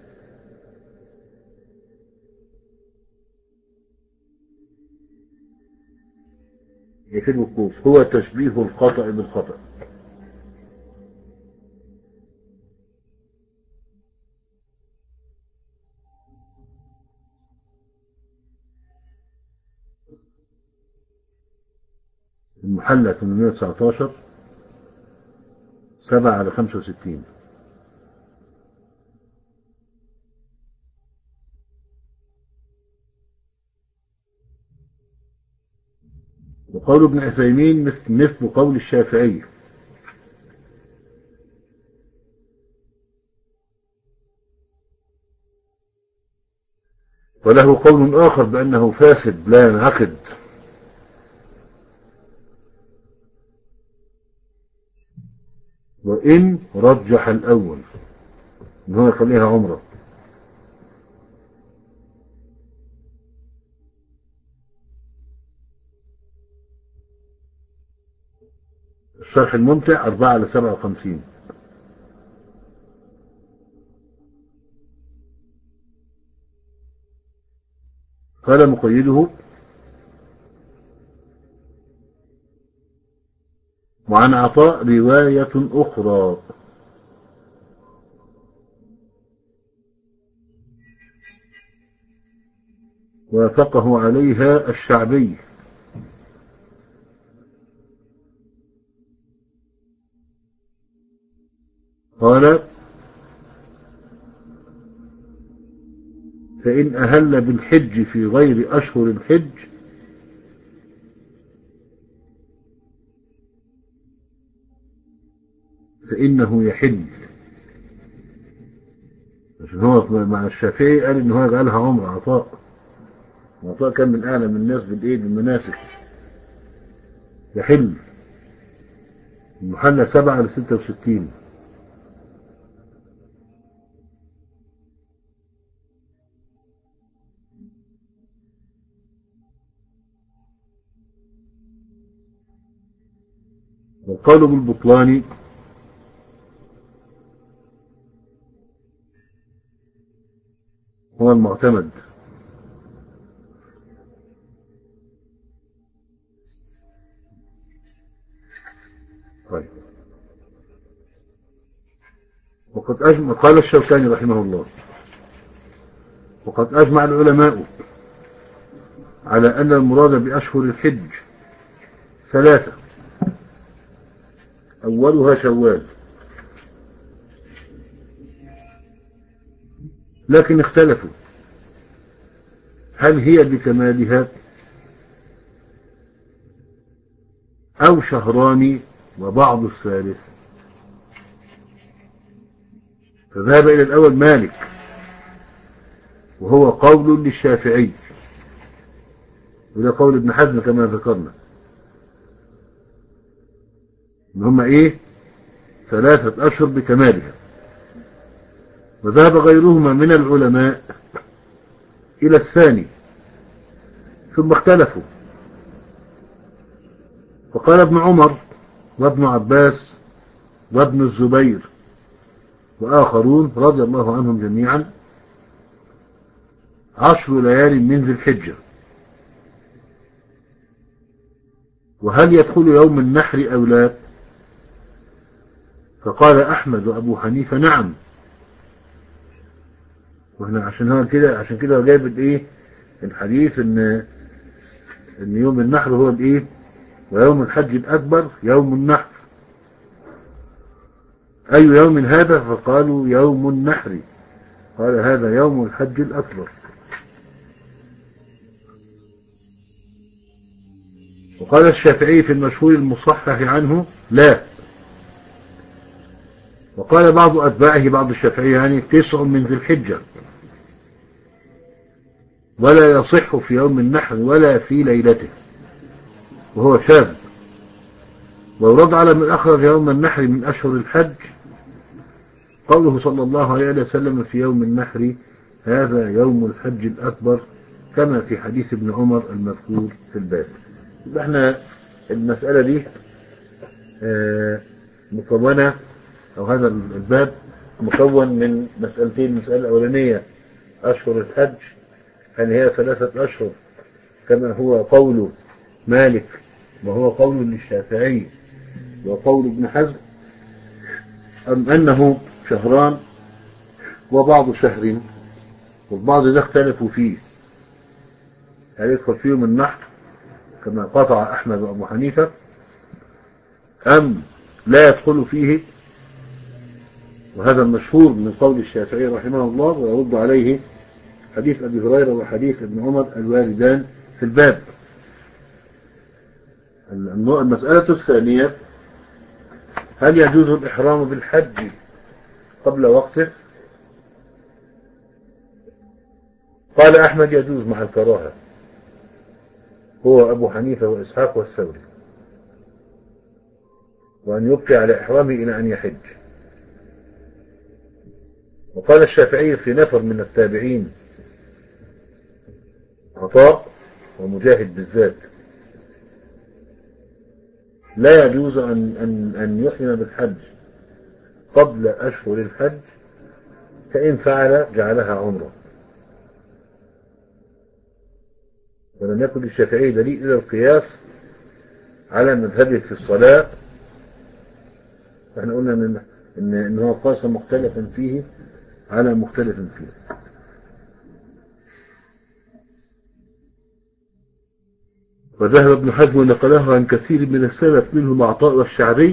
يفيد القوس هو تشبيه الخطأ بالخطأ. المحلى ثمانمائة وتسعتاشر سبعة على خمسة وستين. وقول ابن عثيمين مثل, مثل قول الشافعي. وله قول آخر بأنه فاسد لا ينعقد، وإن رجح الأول إن هو يخليها عمره. الشرح الممتع أربعة على سبعة وخمسين. قال مقيده: وعن عطاء رواية أخرى وافقه عليها الشعبي. قال: فإن أهل بالحج في غير أشهر الحج فإنه يحل. عشان هو مع الشافعي قال إن هو يجعلها عمر. عطاء عطاء كان من أعلم الناس بالإيه بالمناسك. يحل المحلى سبعة لستة وستين. والقول بالبطلان هو المعتمد. طيب. وقد أجمع قال الشوكاني رحمه الله: وقد أجمع العلماء على أن المراد بأشهر الحج ثلاثة: أولها شوال. لكن اختلفوا هل هي بكمالها أو شهران وبعض الثالث. فذهب إلى الأول مالك، وهو قول للشافعي، وده قول ابن حزم كما ذكرنا، إن هم إيه ثلاثة أشهر بكمالها. وذهب غيرهما من العلماء إلى الثاني، ثم اختلفوا، فقال ابن عمر وابن عباس وابن الزبير وآخرون رضي الله عنهم جميعا: عشر ليال من ذي الحجة. وهل يدخل يوم النحر أو لا؟ فقال أحمد وأبو حنيفة: نعم. واحنا عشان هو كده عشان كده جايب الايه الحديث ان ان يوم النحر هو الايه ويوم الحج الأكبر يوم النحر. أي يوم هذا؟ فقالوا يوم النحر. قال: هذا يوم الحج الأكبر. وقال الشافعي في المشهور المصحح عنه: لا. وقال بعض أتباعه بعض الشافعي يعني تسع من ذي الحجة، ولا يصح في يوم النحر ولا في ليلته، وهو شاذ. ويرد على من أخرج يوم النحر من أشهر الحج قوله صلى الله عليه وسلم في يوم النحر: هذا يوم الحج الأكبر، كما في حديث ابن عمر المذكور في الباب. احنا المسألة دي مكونة، أو هذا الباب مكون من مسألتين. المسألة الأولانية أشهر الحج، هل هي ثلاثة أشهر كما هو قول مالك وهو قول للشافعي وقول ابن حزم، أم أنه شهران وبعض شهر؟ والبعض ده اختلفوا فيه، هل يدخل فيهم النحر كما قطع أحمد وأبو حنيفة أم لا يدخل فيه؟ وهذا المشهور من قول الشافعي رحمه الله، ويرد عليه حديث أبي هريرة وحديث ابن عمر الواردان في الباب. المسألة الثانية: هل يجوز الإحرام بالحج قبل وقته؟ قال أحمد: يجوز مع الكراهة، هو أبو حنيفة وإسحاق والثوري، وأن يبقي على إحرامه إلى أن يحج. وقال الشافعي في نفر من التابعين، عطاء ومجاهد بالذات: لا يجوز أن, أن, أن يحرم بالحج قبل أشهر الحج، فإن فعل جعلها عمره. ولم يكن للشافعي دليل إلى القياس على مذهبه في الصلاة. احنا قلنا ان ان إن هو قاس مختلفا فيه على مختلف فيه. وذهب ابن حزم ونقله عن كثير من السلف منهم عطاء والشعبي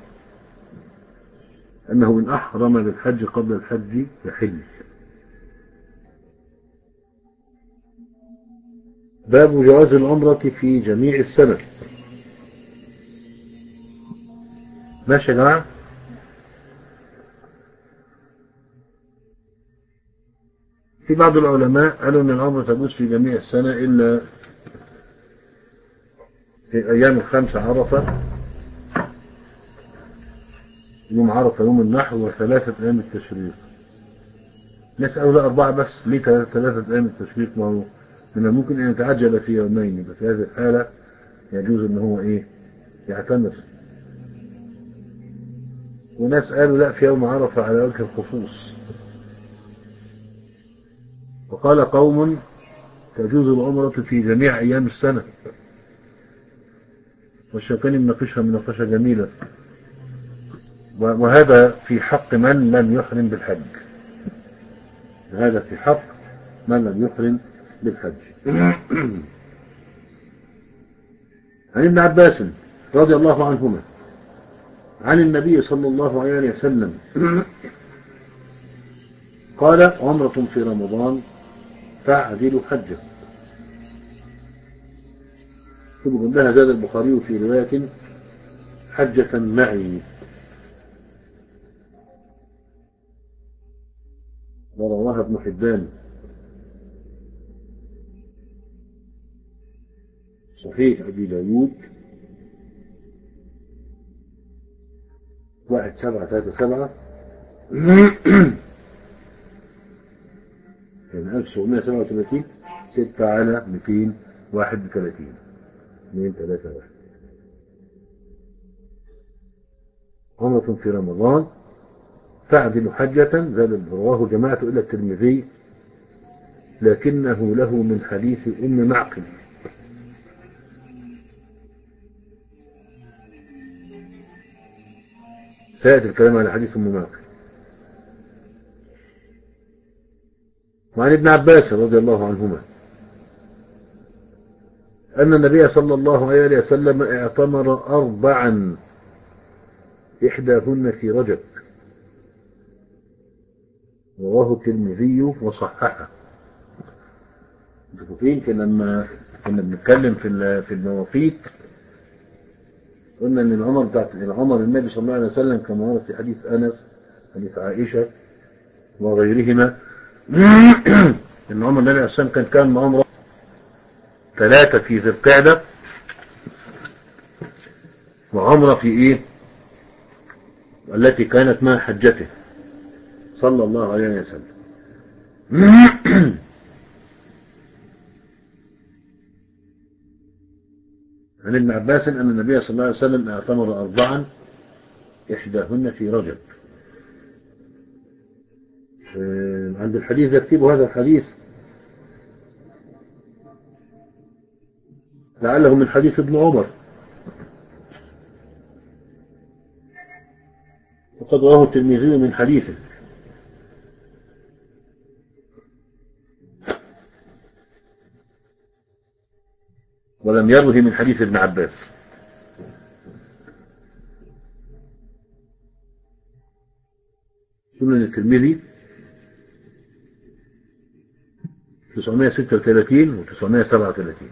أنه إن أحرم بالحج قبل الحج يحل. باب جواز العمرة في جميع السنة. ماشي يا جماعة. في بعض العلماء قالوا أن العمرة تجوز في جميع السنة إلا في أيام الخمسة عرفة، يوم عرفة يوم النحر وثلاثة أيام التشريق. ناس قالوا لا أربعة بس. ليه ثلاثة أيام التشريق؟ ما هو من الممكن أن يتعجل في يومين، بس في هذه الحالة يجوز أن هو إيه يعتمر. وناس قالوا لا في يوم عرفة على وجه الخصوص. وقال قوم تجوز العمرة في جميع أيام السنة، والشوكاني مناقشها مناقشة جميلة. وهذا في حق من لم يحرم بالحج. هذا في حق من لم يحرم بالحج. عن ابن عباس رضي الله عنهما عن النبي صلى الله عليه وسلم قال عمرة في رمضان تعدل حجة. ثم قبلها زاد البخاري في رواية حجة معي، ورواها ابن حبان صحيح أبي داود واحد سبعة ثلاثة سبعة يعني ألف وسبعمائة وسبعة وثلاثين ستة على مئتين وواحد وثلاثين اثنين ثلاثة واحد. عمرة في رمضان تعدل حجة. زاد رواه جماعة إلى الترمذي لكنه له من حديث أم معقل. سيأتي الكلام على حديث أم معقل. وعن ابن عباس رضي الله عنهما أن النبي صلى الله عليه وسلم اعتمر أربعا إحداهن في رجب. رواه الترمذي وصححه. انتوا فاكرين لما كنا بنتكلم في في المواقيت قلنا ان العمر بتاعت العمر النبي صلى الله عليه وسلم كما ورد في حديث انس حديث عائشه وغيرهما ان عمر النبي عليه السلام كان كان عمره ثلاثه في ذي القعده وعمره في ايه التي كانت مع حجته صلى الله عليه وسلم. عن ابن عباس أن النبي صلى الله عليه وسلم اعتمر أربعا إحداهن في رجب. عند الحديث يكتبوا هذا الحديث لعله من حديث ابن عمر، وقد رواه الترمذي من حديثه ولم يروه من حديث ابن عباس. سنن الترمذي تسعمائة وستة وثلاثين و تسعمائة وسبعة وثلاثين.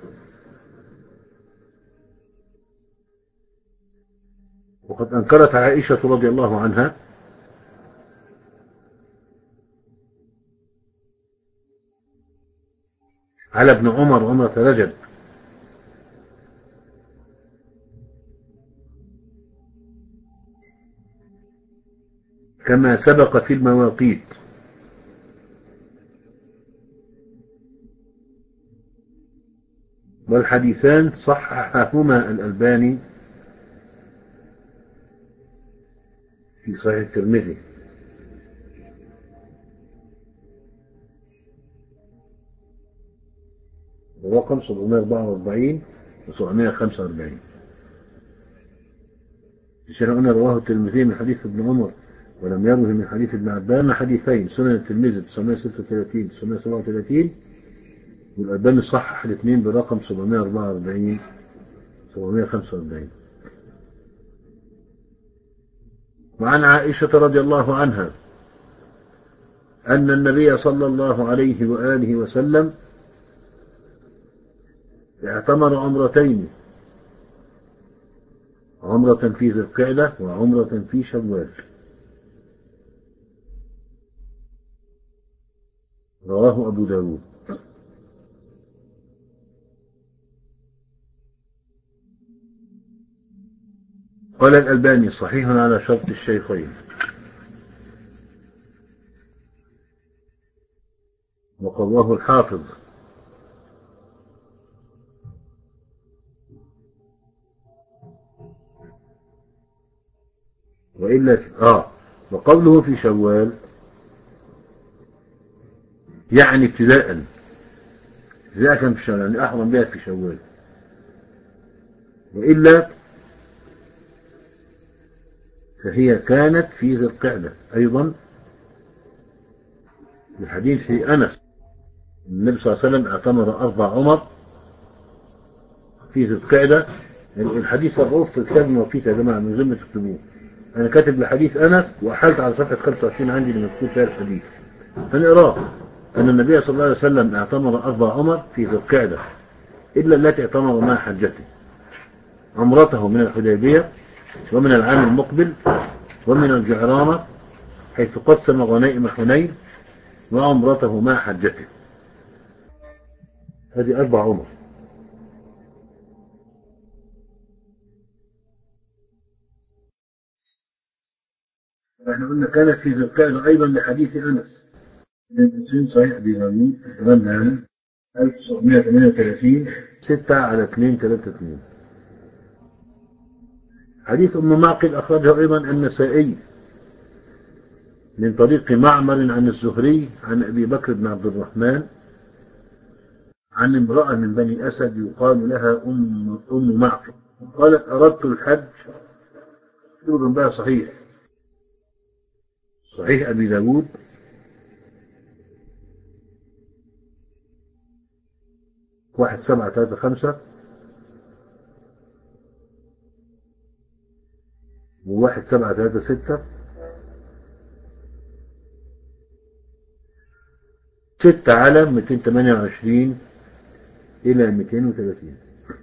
وقد أنكرت عائشة رضي الله عنها على ابن عمر عمرة رجب كما سبق في المواقيت، والحديثان صححهما الألباني في صحيح الترمذي. الرقم سبعمائة وأربعة وأربعين و سبعمائة وخمسة وأربعين. الشيخ قلنا رواه الترمذي من حديث ابن عمر ولم يروه من حديث ابن عباس. حديثين سنن الترمذي تسعمائة وستة وثلاثين تسعمائة وسبعة وثلاثين، والألباني صحح الاثنين برقم سبعمائة وأربعة وأربعين سبعمائة وخمسة وأربعين. وعن عائشة رضي الله عنها أن النبي صلى الله عليه وآله وسلم اعتمر عمرتين، عمرة في ذي القعدة وعمرة في شوال. رواه أبو داود. قال الألباني صحيح على شرط الشيخين. وقواه الحافظ. وإلا آه وقوله في شوال يعني ابتداء، ابتداء كان في شوال يعني أحرم بها في شوال. وإلا فهي كانت في ذي القعدة أيضا، الحديث في أنس النبي صلى الله عليه وسلم اعتمر أربع عمر في ذي القعدة. الحديث الرؤوف في كتاب المواقيت يا جماعة من ذمة تكتبوه. أنا كاتب لحديث أنس وأحلت على صفحة خمسة وعشرين عندي اللي مكتوب فيها الحديث، فنقراه أن النبي صلى الله عليه وسلم اعتمر أربع عمر في ذي القعدة إلا التي اعتمر مع حجته، عمرته من الحديبية ومن العام المقبل ومن الجعرانة حيث قسم غنائم حنين، وعمرته مع حجته. هذه أربع عمر. احنا قلنا كانت في ذي القعدة أيضا لحديث أنس من صحيح أبي داود غنم ألف وتسعمائة وثمانية وثلاثين ستة على اثنين ثلاثة اثنين. حديث أم معقل أخرجه أيضا النسائي من طريق معمر عن الزهري عن أبي بكر بن عبد الرحمن عن امرأة من بني أسد يقال لها أم, أم معقل قالت أردت الحج. يقول بها صحيح صحيح أبي داود واحد سبعة ثلاثة خمسة وواحد سبعة ثلاثة ستة ستة على مئتين وثمانية وعشرين إلى مئتين وثلاثين.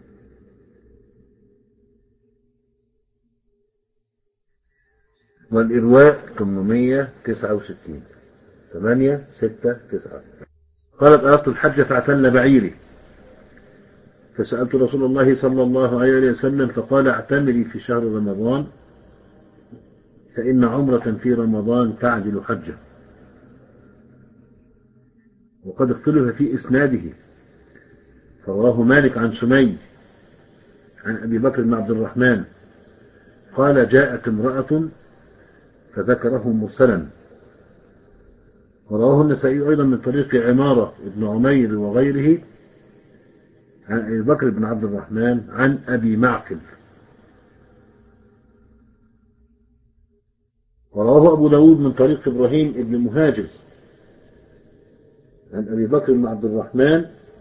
والإرواء ثمانمائة وتسعة وستين ثمانية ستة تسعة. قالت أردت الحج فاعتل بعيري فسألت رسول الله صلى الله عليه وسلم فقال اعتمري في شهر رمضان فإن عمرة في رمضان تعدل حجة. وقد اختلف في إسناده، فرواه مالك عن سمي عن أبي بكر بن عبد الرحمن قال جاءت امرأة فذكره مرسلا. ورواه النسائي أيضا من طريق عمارة بن عمير وغيره عن أبي بكر بن عبد الرحمن عن أبي معقل. ورواه أبو داود من طريق إبراهيم بن مهاجر عن أبي بكر بن عبد الرحمن،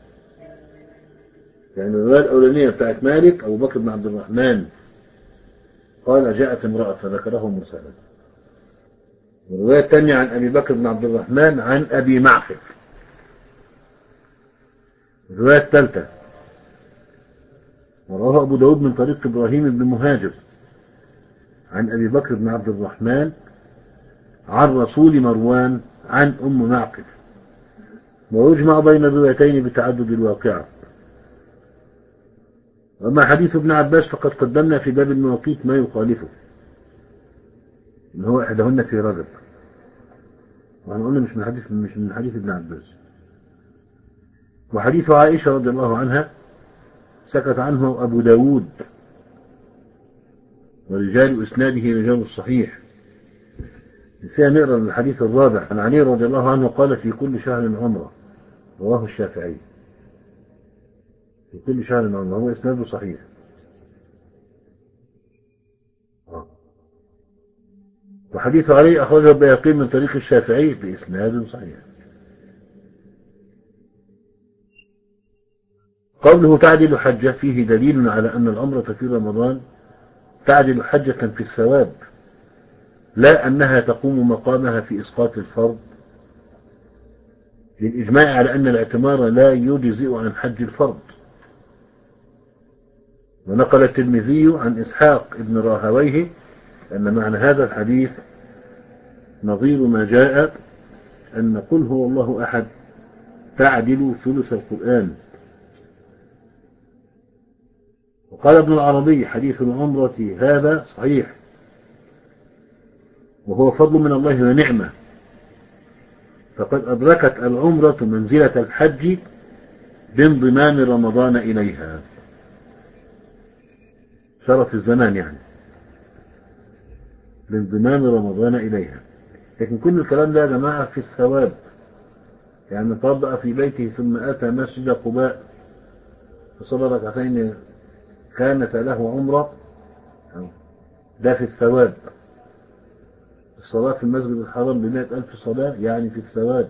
يعني الرواية الأولانية بتاعت مالك أبو بكر بن عبد الرحمن قال جاءت امرأة فذكره مرسلا. والرواية الثانية عن أبي بكر بن عبد الرحمن عن أبي معقل. الرواية الثالثة ورواه أبو داود من طريق إبراهيم بن مهاجر عن أبي بكر بن عبد الرحمن عن رسول مروان عن أم معقل. ويجمع بين الروايتين بتعدد الواقعة. وأما حديث ابن عباس فقد قدمنا في باب المواقيت ما يخالفه إن هو إحداهن في رجب، وأنا قلنا مش من حديث مش من حديث ابن عباس. وحديث عائشة رضي الله عنها سكت عنه أبو داود ورجال إسناده رجال الصحيح. نسينا نقرأ الحديث الرابع عن علي رضي الله عنه قال في كل شهر عمرة، رواه الشافعي. في كل شهر مرة، هو إسناده صحيح. وحديث علي أخرجه البيهقي من طريق الشافعي بإسناد صحيح. قوله تعدل حجة فيه دليل على أن العمرة في رمضان تعدل حجة في الثواب، لا أنها تقوم مقامها في إسقاط الفرض، للإجماع على أن الاعتمار لا يجزئ عن حج الفرض. ونقل الترمذي عن إسحاق ابن راهويه أن معنى هذا الحديث نظير ما جاء أن قل هو الله أحد تعدل ثلث القرآن. وقال ابن العربي حديث العمرة هذا صحيح، وهو فضل من الله ونعمة، فقد أدركت العمرة منزلة الحج بانضمام رمضان إليها، شرف الزمان يعني، بانضمام رمضان إليها. لكن كل الكلام ده يا جماعة في الثواب، يعني طبق في بيته ثم أتى مسجد قباء فصلى ركعتين كانت له عمرة، ده في الثواب. الصلاة في المسجد الحرام بمئة ألف صلاة يعني في الثواب.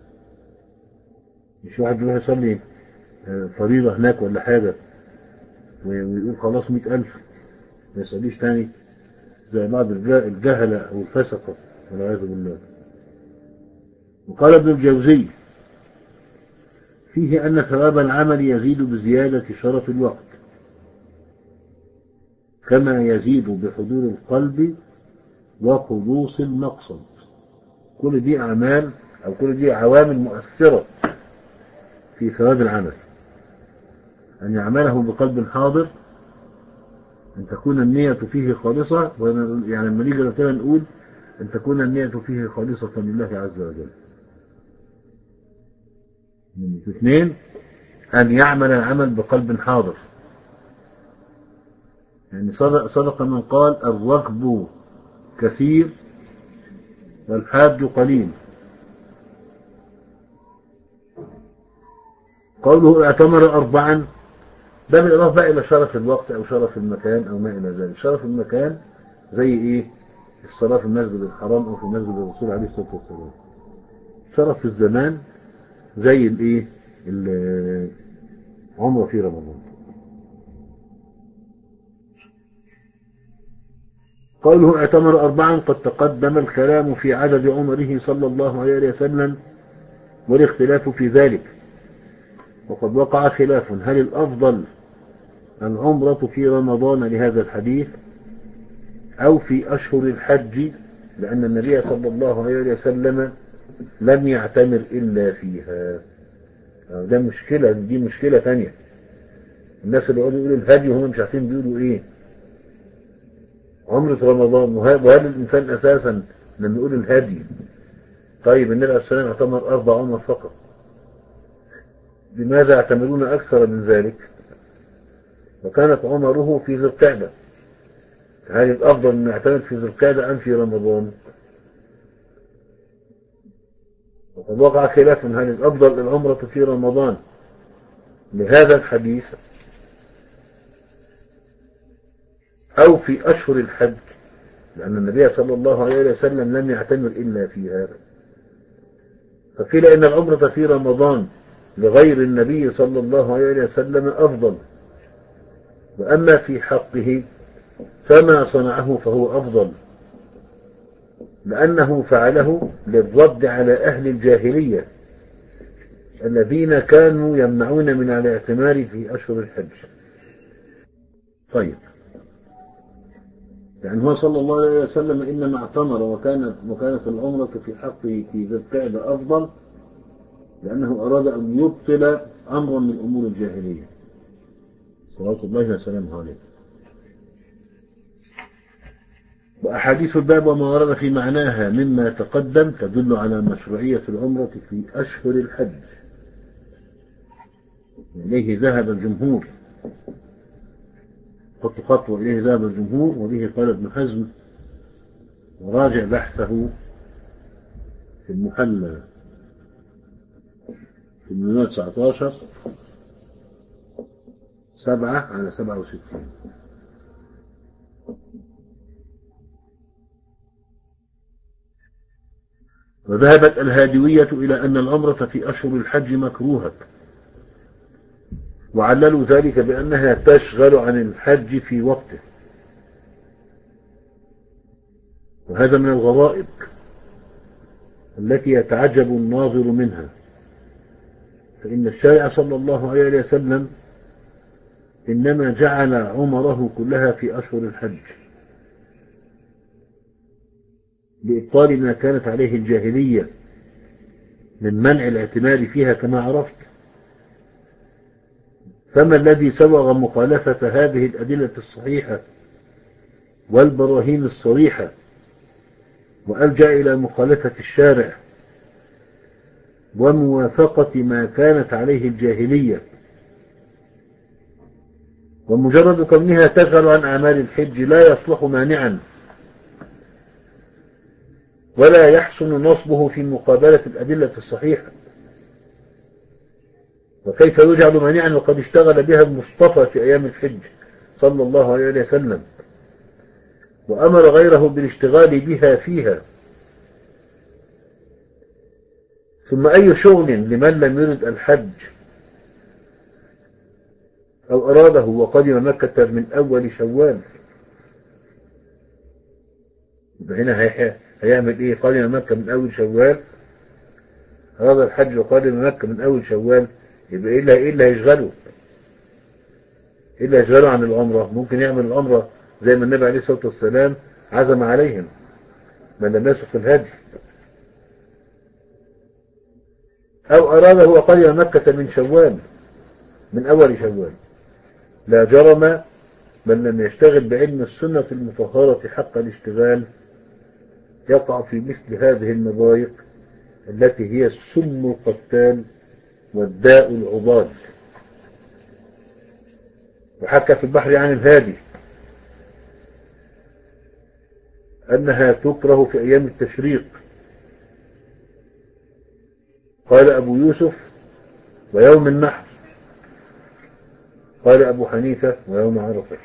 مش واحد يروح يصلي فريضة هناك ولا حاجة ويقول خلاص مئة ألف ما يصليش تاني زي بعض الجهلة أو الفسقة والعياذ بالله. وقال ابن الجوزي فيه أن ثواب العمل يزيد بزيادة شرف الوقت، كما يزيد بحضور القلب وخلوص المقصد. كل دي أعمال أو كل دي عوامل مؤثرة في ثواب العمل، أن يعمله بقلب حاضر، أن تكون النية فيه خالصة. يعني لما نيجي كده نقول أن تكون النية فيه خالصة لله عز وجل. اثنين، أن يعمل العمل بقلب حاضر. يعني صدق, صدق من قال الركب كثير والحاج قليل. قوله اعتمر أربعا ده بالإضافة بقى إلى شرف الوقت أو شرف المكان أو ما إلى ذلك. شرف المكان زي إيه؟ الصلاة في المسجد الحرام أو في مسجد الرسول عليه الصلاة والسلام. شرف الزمان زي الإيه؟ العمرة في رمضان. قوله اعتمر أربعا قد تقدم الكلام في عدد عمره صلى الله عليه وسلم والاختلاف في ذلك، وقد وقع خلاف هل الأفضل العمرة في رمضان لهذا الحديث أو في أشهر الحج، لأن النبي صلى الله عليه وسلم لم يعتمر إلا فيها. ده مشكلة، دي مشكلة ثانية. الناس اللي يقولوا الهدي وهم مش عارفين بيقولوا إيه عمرة رمضان. وهل الإنسان أساسا لما يقول الهدي، طيب النبي عليه السلام اعتمر أربع عمر فقط، لماذا يعتمرون أكثر من ذلك؟ وكانت عمره في ذي القعدة، هل الأفضل أن نعتمد في ذي القعدة أم في رمضان؟ وقد وقع خلاف هل الأفضل العمرة في رمضان لهذا الحديث أو في أشهر الحج، لأن النبي صلى الله عليه وسلم لم يعتمر إلا فيها. فقيل إن العمرة في رمضان لغير النبي صلى الله عليه وسلم أفضل، وأما في حقه فما صنعه فهو أفضل، لأنه فعله للرد على أهل الجاهلية الذين كانوا يمنعون من الاعتمار في أشهر الحج. طيب، يعني هو صلى الله عليه وسلم إنما اعتمر وكانت وكانت العمرة في حقه في ذي القعدة أفضل، لأنه أراد أن يبطل أمرا من أمور الجاهلية صلوات الله وسلامه عليه. وأحاديث الباب وما ورد في معناها مما تقدم تدل على مشروعية العمرة في أشهر الحج، إليه ذهب الجمهور. خط خط وإليه ذهب الجمهور، وبه قال ابن حزم، وراجع بحثه في المحلى في المئة وتسعة عشر سبعة على سبعة وستين. وذهبت الهادوية إلى أن العمرة في أشهر الحج مكروهة، وعللوا ذلك بأنها تشغل عن الحج في وقته، وهذا من الغرائب التي يتعجب الناظر منها، فإن الشارع صلى الله عليه وسلم إنما جعل عمره كلها في أشهر الحج لإبطال ما كانت عليه الجاهلية من منع الاعتماد فيها كما عرفت. فما الذي سوغ مخالفة هذه الأدلة الصحيحة والبراهين الصريحة وألجأ إلى مخالفة الشارع وموافقة ما كانت عليه الجاهلية، ومجرد كونها تشغل عن أعمال الحج لا يصلح مانعا ولا يحسن نصبه في مقابلة الأدلة الصحيحة. وكيف يجعل مانعا وقد اشتغل بها المصطفى في أيام الحج صلى الله عليه وسلم، وأمر غيره بالاشتغال بها فيها. ثم أي شغل لمن لم يرد الحج أو أراده وقدم مكة من أول شوال؟ هنا هيعمل إيه؟ قدم مكة من أول شوال، أراد الحج وقدم مكة من أول شوال، يبقى إيه اللي إيه اللي هيشغله؟ إيه اللي هيشغله عن العمرة؟ ممكن يعمل العمرة زي ما النبي عليه الصلاة والسلام عزم عليهم من لم يسق الهدي. أو أراده وقدم مكة من شوال، من أول شوال، لا جرم من لم يشتغل بعلم السنة المطهرة حق الاشتغال يقع في مثل هذه المضايق التي هي السم القتال والداء العضال. وحكى في البحر عن الهادي أنها تكره في أيام التشريق، قال أبو يوسف ويوم النحر، قال أبو حنيفة ويوم عرفة.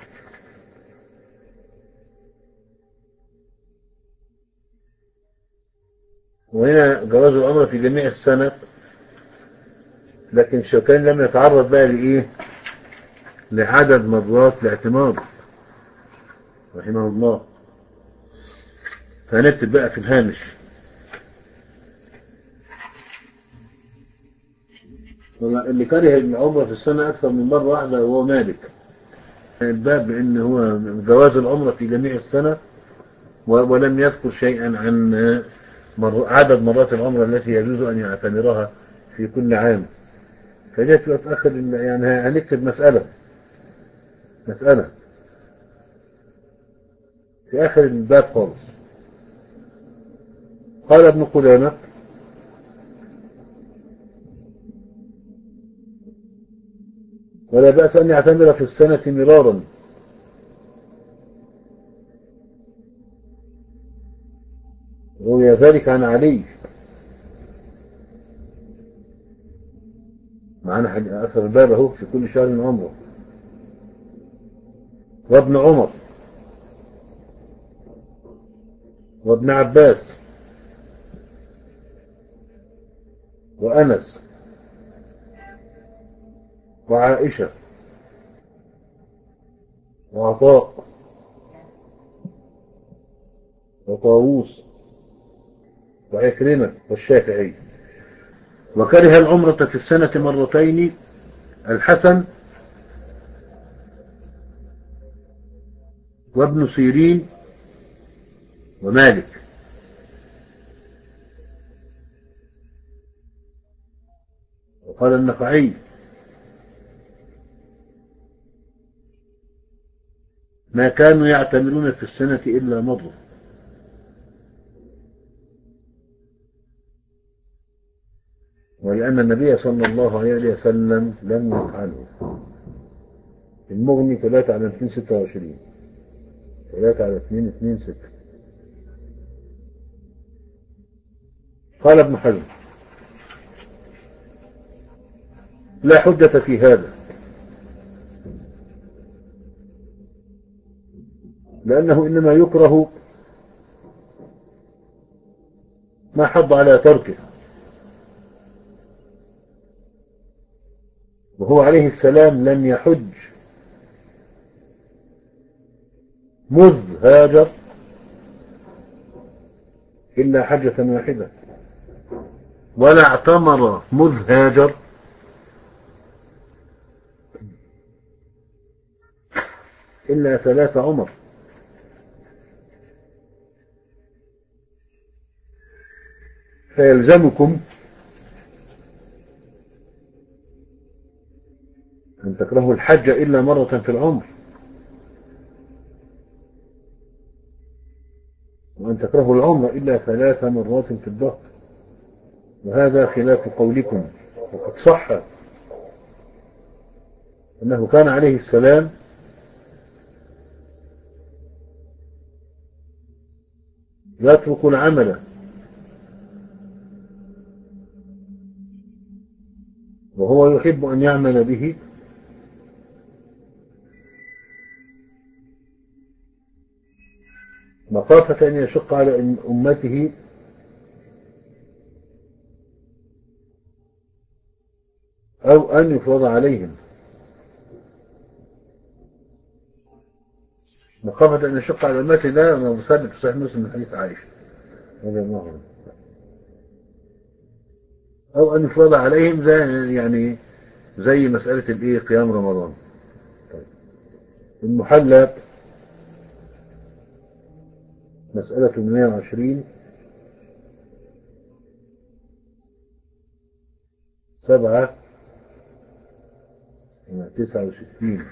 وهنا جواز العمرة في جميع السنة، لكن الشوكاني لم يتعرض بقى لإيه؟ لعدد مرات الاعتماد رحمه الله. فهنكتب بقى في الهامش: اللي كره العمرة في السنة أكثر من مرة واحدة هو مالك. الباب بأن هو جواز العمرة في جميع السنة، ولم يذكر شيئا عن مر... عدد مرات العمرة التي يجوز أن يعتمرها في كل عام. فدي تبقى في آخر، يعني هنكتب مسألة مسألة في آخر الباب خالص. قال ابن قدامة: ولا بأس أن يعتمر في السنة مرارا، روي ذلك عن علي، معنا أثر الباب اهو، في كل شهر عمره، وابن عمر وابن عباس وأنس وعائشة وعطاء وطاووس وعكرمة والشافعي. وكره العمرة في السنة مرتين الحسن وابن سيرين ومالك. وقال النخعي: ما كانوا يعتمرون في السنة إلا مرة. ولأن النبي صلى الله عليه وسلم لم يفعله. المغني ثلاثة على اثنين ستة وعشرين، ثلاثة على اثنين اثنين ستة. قال ابن حزم: لا حجة في هذا، لأنه إنما يكره ما حض على تركه، وهو عليه السلام لم يحج مذ هاجر إلا حجة واحدة، ولا اعتمر مذ هاجر إلا ثلاث عمر. فيلزمكم أن تكرهوا الحج إلا مرة في العمر، وأن تكرهوا العمر إلا ثلاث مرات في الدهر، وهذا خلاف قولكم. وقد صح أنه كان عليه السلام يترك العمل وهو يحب أن يعمل به مخافة أن يشق على أمته أو أن يفرض عليهم، مخافة أن يشق على أمته. ده مثبت في صحيح مسلم من حديث عائشة رضي الله عنها. أو أن يفرض عليهم زي يعني زي مسألة الإيه قيام رمضان. طيب. المحلى مسألة مئة وعشرين سبعة تسعة وستين.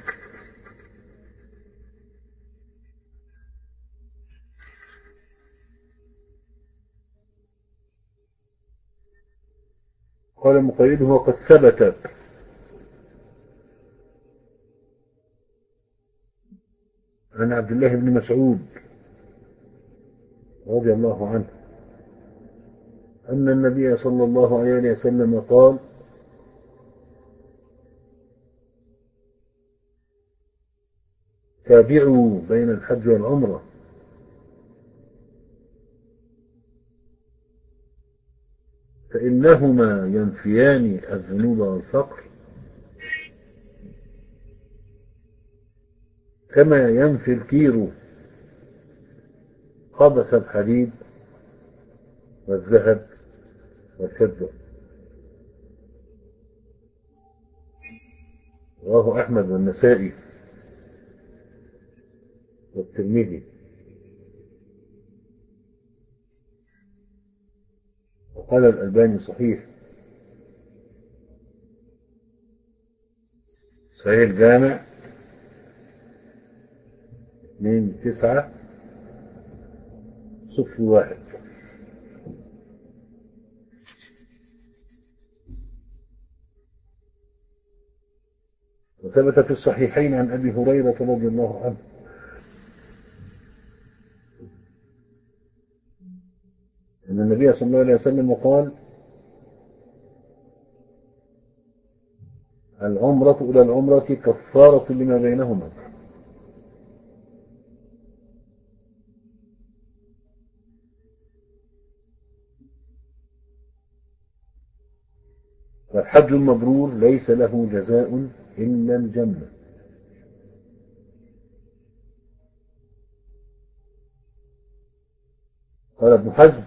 قال مقيده وقد ثبت عن عبد الله بن مسعود رضي الله عنه أن النبي صلى الله عليه وسلم قال: تابعوا بين الحج والعمرة فإنهما ينفيان الذنوب والفقر كما ينفي الكير خبث الحديد والذهب والفضة. رواه أحمد والنسائي والترمذي، وقال الألباني صحيح. صحيح الجامع من تسعة صفر واحد. وثبت في الصحيحين عن أبي هريرة رضي الله عنه أن النبي صلى الله عليه وسلم قال: العمرة إلى العمرة كفارة لما بينهما. والحج المبرور ليس له جزاء إلا الجنة. قال ابن حزم: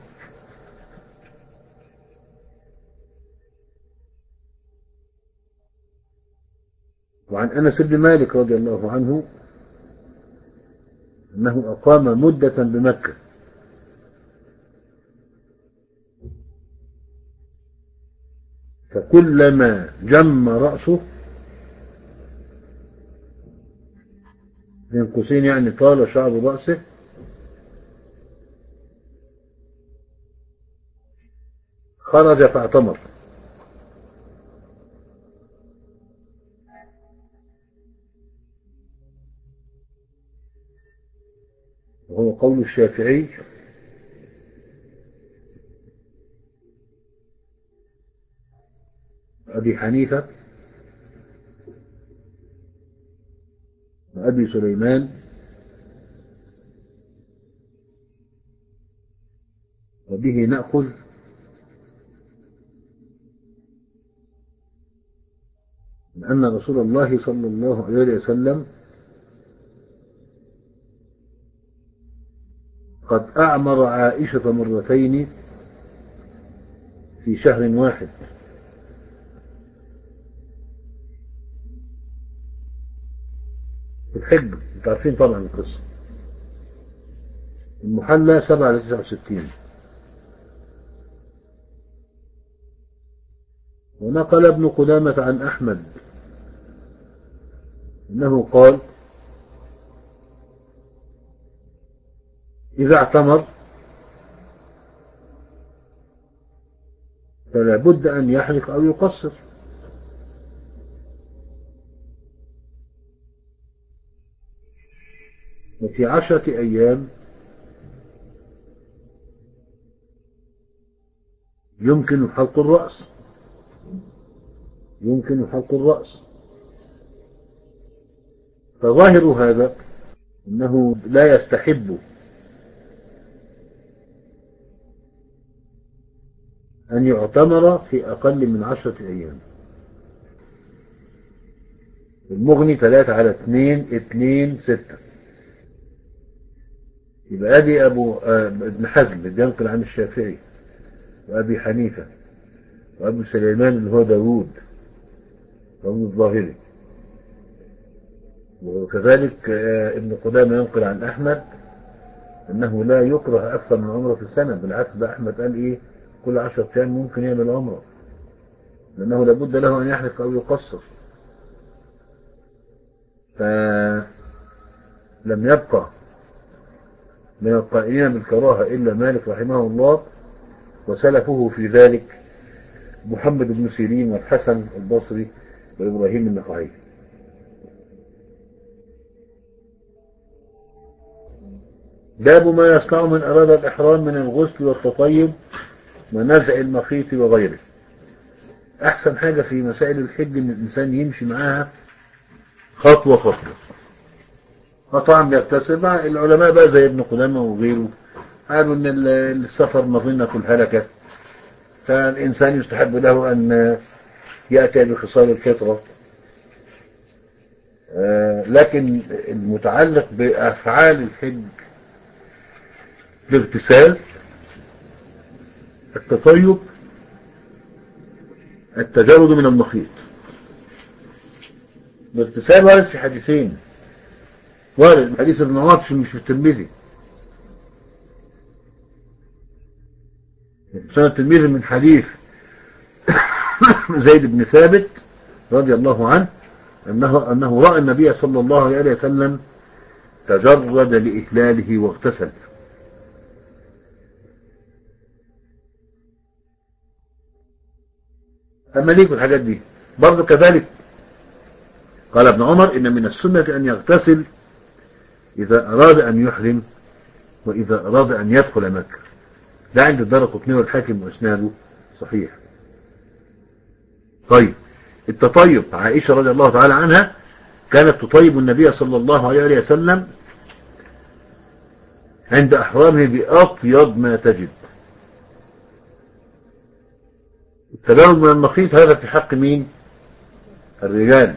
وعن أنس بن مالك رضي الله عنه أنه أقام مدة بمكة فكلما جم رأسه، بين قوسين يعني طال شعر رأسه، خرج فاعتمر. وهو قول الشافعي أبي حنيفة وأبي سليمان وبه نأخذ أن رسول الله صلى الله عليه وسلم قد أعمر عائشة مرتين في شهر واحد، في الحج. انتوا عارفين طبعا القصة. المحلى سبعة لتسعة وستين. ونقل ابن قدامة عن أحمد أنه قال: إذا اعتمر فلا بد أن يحلق أو يقصر. وفي عشرة أيام يمكن حلق الرأس، يمكن حلق الرأس. فظاهر هذا أنه لا يستحب أن يعتمر في أقل من عشرة أيام. المغني ثلاثة على اثنين اثنين ستة. يبقى ادي ابو آه ابن حزم بينقل عن الشافعي وابي حنيفة وابو سليمان اللي هو داوود وابو الظاهري، وكذلك آه ابن قدامة ينقل عن احمد انه لا يكره اكثر من عمره في السنة. بالعكس، ده احمد قال ايه؟ كل عشرة ايام ممكن يعمل عمره، لانه لابد له ان يحلق او يقصر. فلم يبقى من القائلين بالكراهة الا مالك رحمه الله، وسلفه في ذلك محمد بن سيرين والحسن البصري وإبراهيم النخعي. باب ما يصنع من أراد الإحرام من الغسل والتطيب ونزع المخيط وغيره. أحسن حاجة في مسائل الحج إن الإنسان يمشي معاها خطوة خطوة. فطبعا بيكتسب مع العلماء بقى زي ابن قدامة وغيره، قالوا إن السفر مظنة الهلكة، فالإنسان يستحب له أن يأتي بخصال الفطرة. لكن المتعلق بأفعال الحج: الاغتسال، التطيب، التجرد من المخيط. الاغتسال وارد في حديثين، وارد حديث ابن عمر مش في الترمذي، سنة الترمذي من حديث زيد بن ثابت رضي الله عنه أنه, أنه رأى النبي صلى الله عليه وسلم تجرد لإهلاله واغتسل. أما ليكم الحاجات دي برضو كذلك. قال ابن عمر: إن من السنة أن يغتسل إذا أراد أن يحرم وإذا أراد أن يدخل مكة. ده عند الدارقطني والحاكم وإسناده صحيح. طيب، التطيب: عائشة رضي الله تعالى عنها كانت تطيب النبي صلى الله عليه وسلم عند أحرامه بأطيب ما تجد. التجرد من المخيط هذا في حق مين؟ الرجال.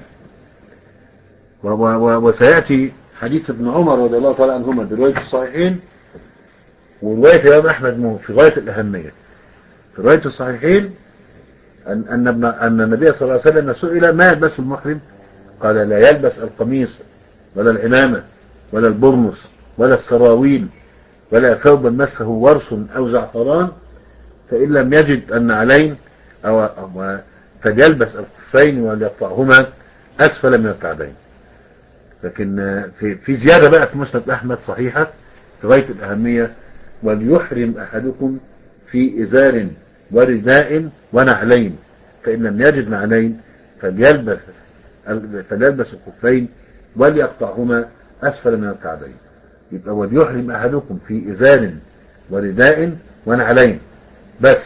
وسيأتي حديث ابن عمر رضي الله تعالى عنهما برواية الصحيحين ورواية الإمام أحمد في غاية الأهمية. في رواية الصحيحين أن أن ابن أن النبي صلى الله عليه وسلم سئل: ما يلبس المحرم؟ قال: لا يلبس القميص ولا العمامة ولا البرنس ولا السراويل ولا ثوبا مسه ورس أو زعفران، فإن لم يجد النعلين أو, أو فليلبس الخفين وليقطعهما أسفل من الكعبين. لكن في في زيادة بقى في مسند أحمد صحيحة في غاية الأهمية: وليحرم أحدكم في إزار ورداء ونعلين، فإن لم يجد نعلين فليلبس فليلبس الخفين وليقطعهما أسفل من الكعبين. يبقى وليحرم أحدكم في إزار ورداء ونعلين بس.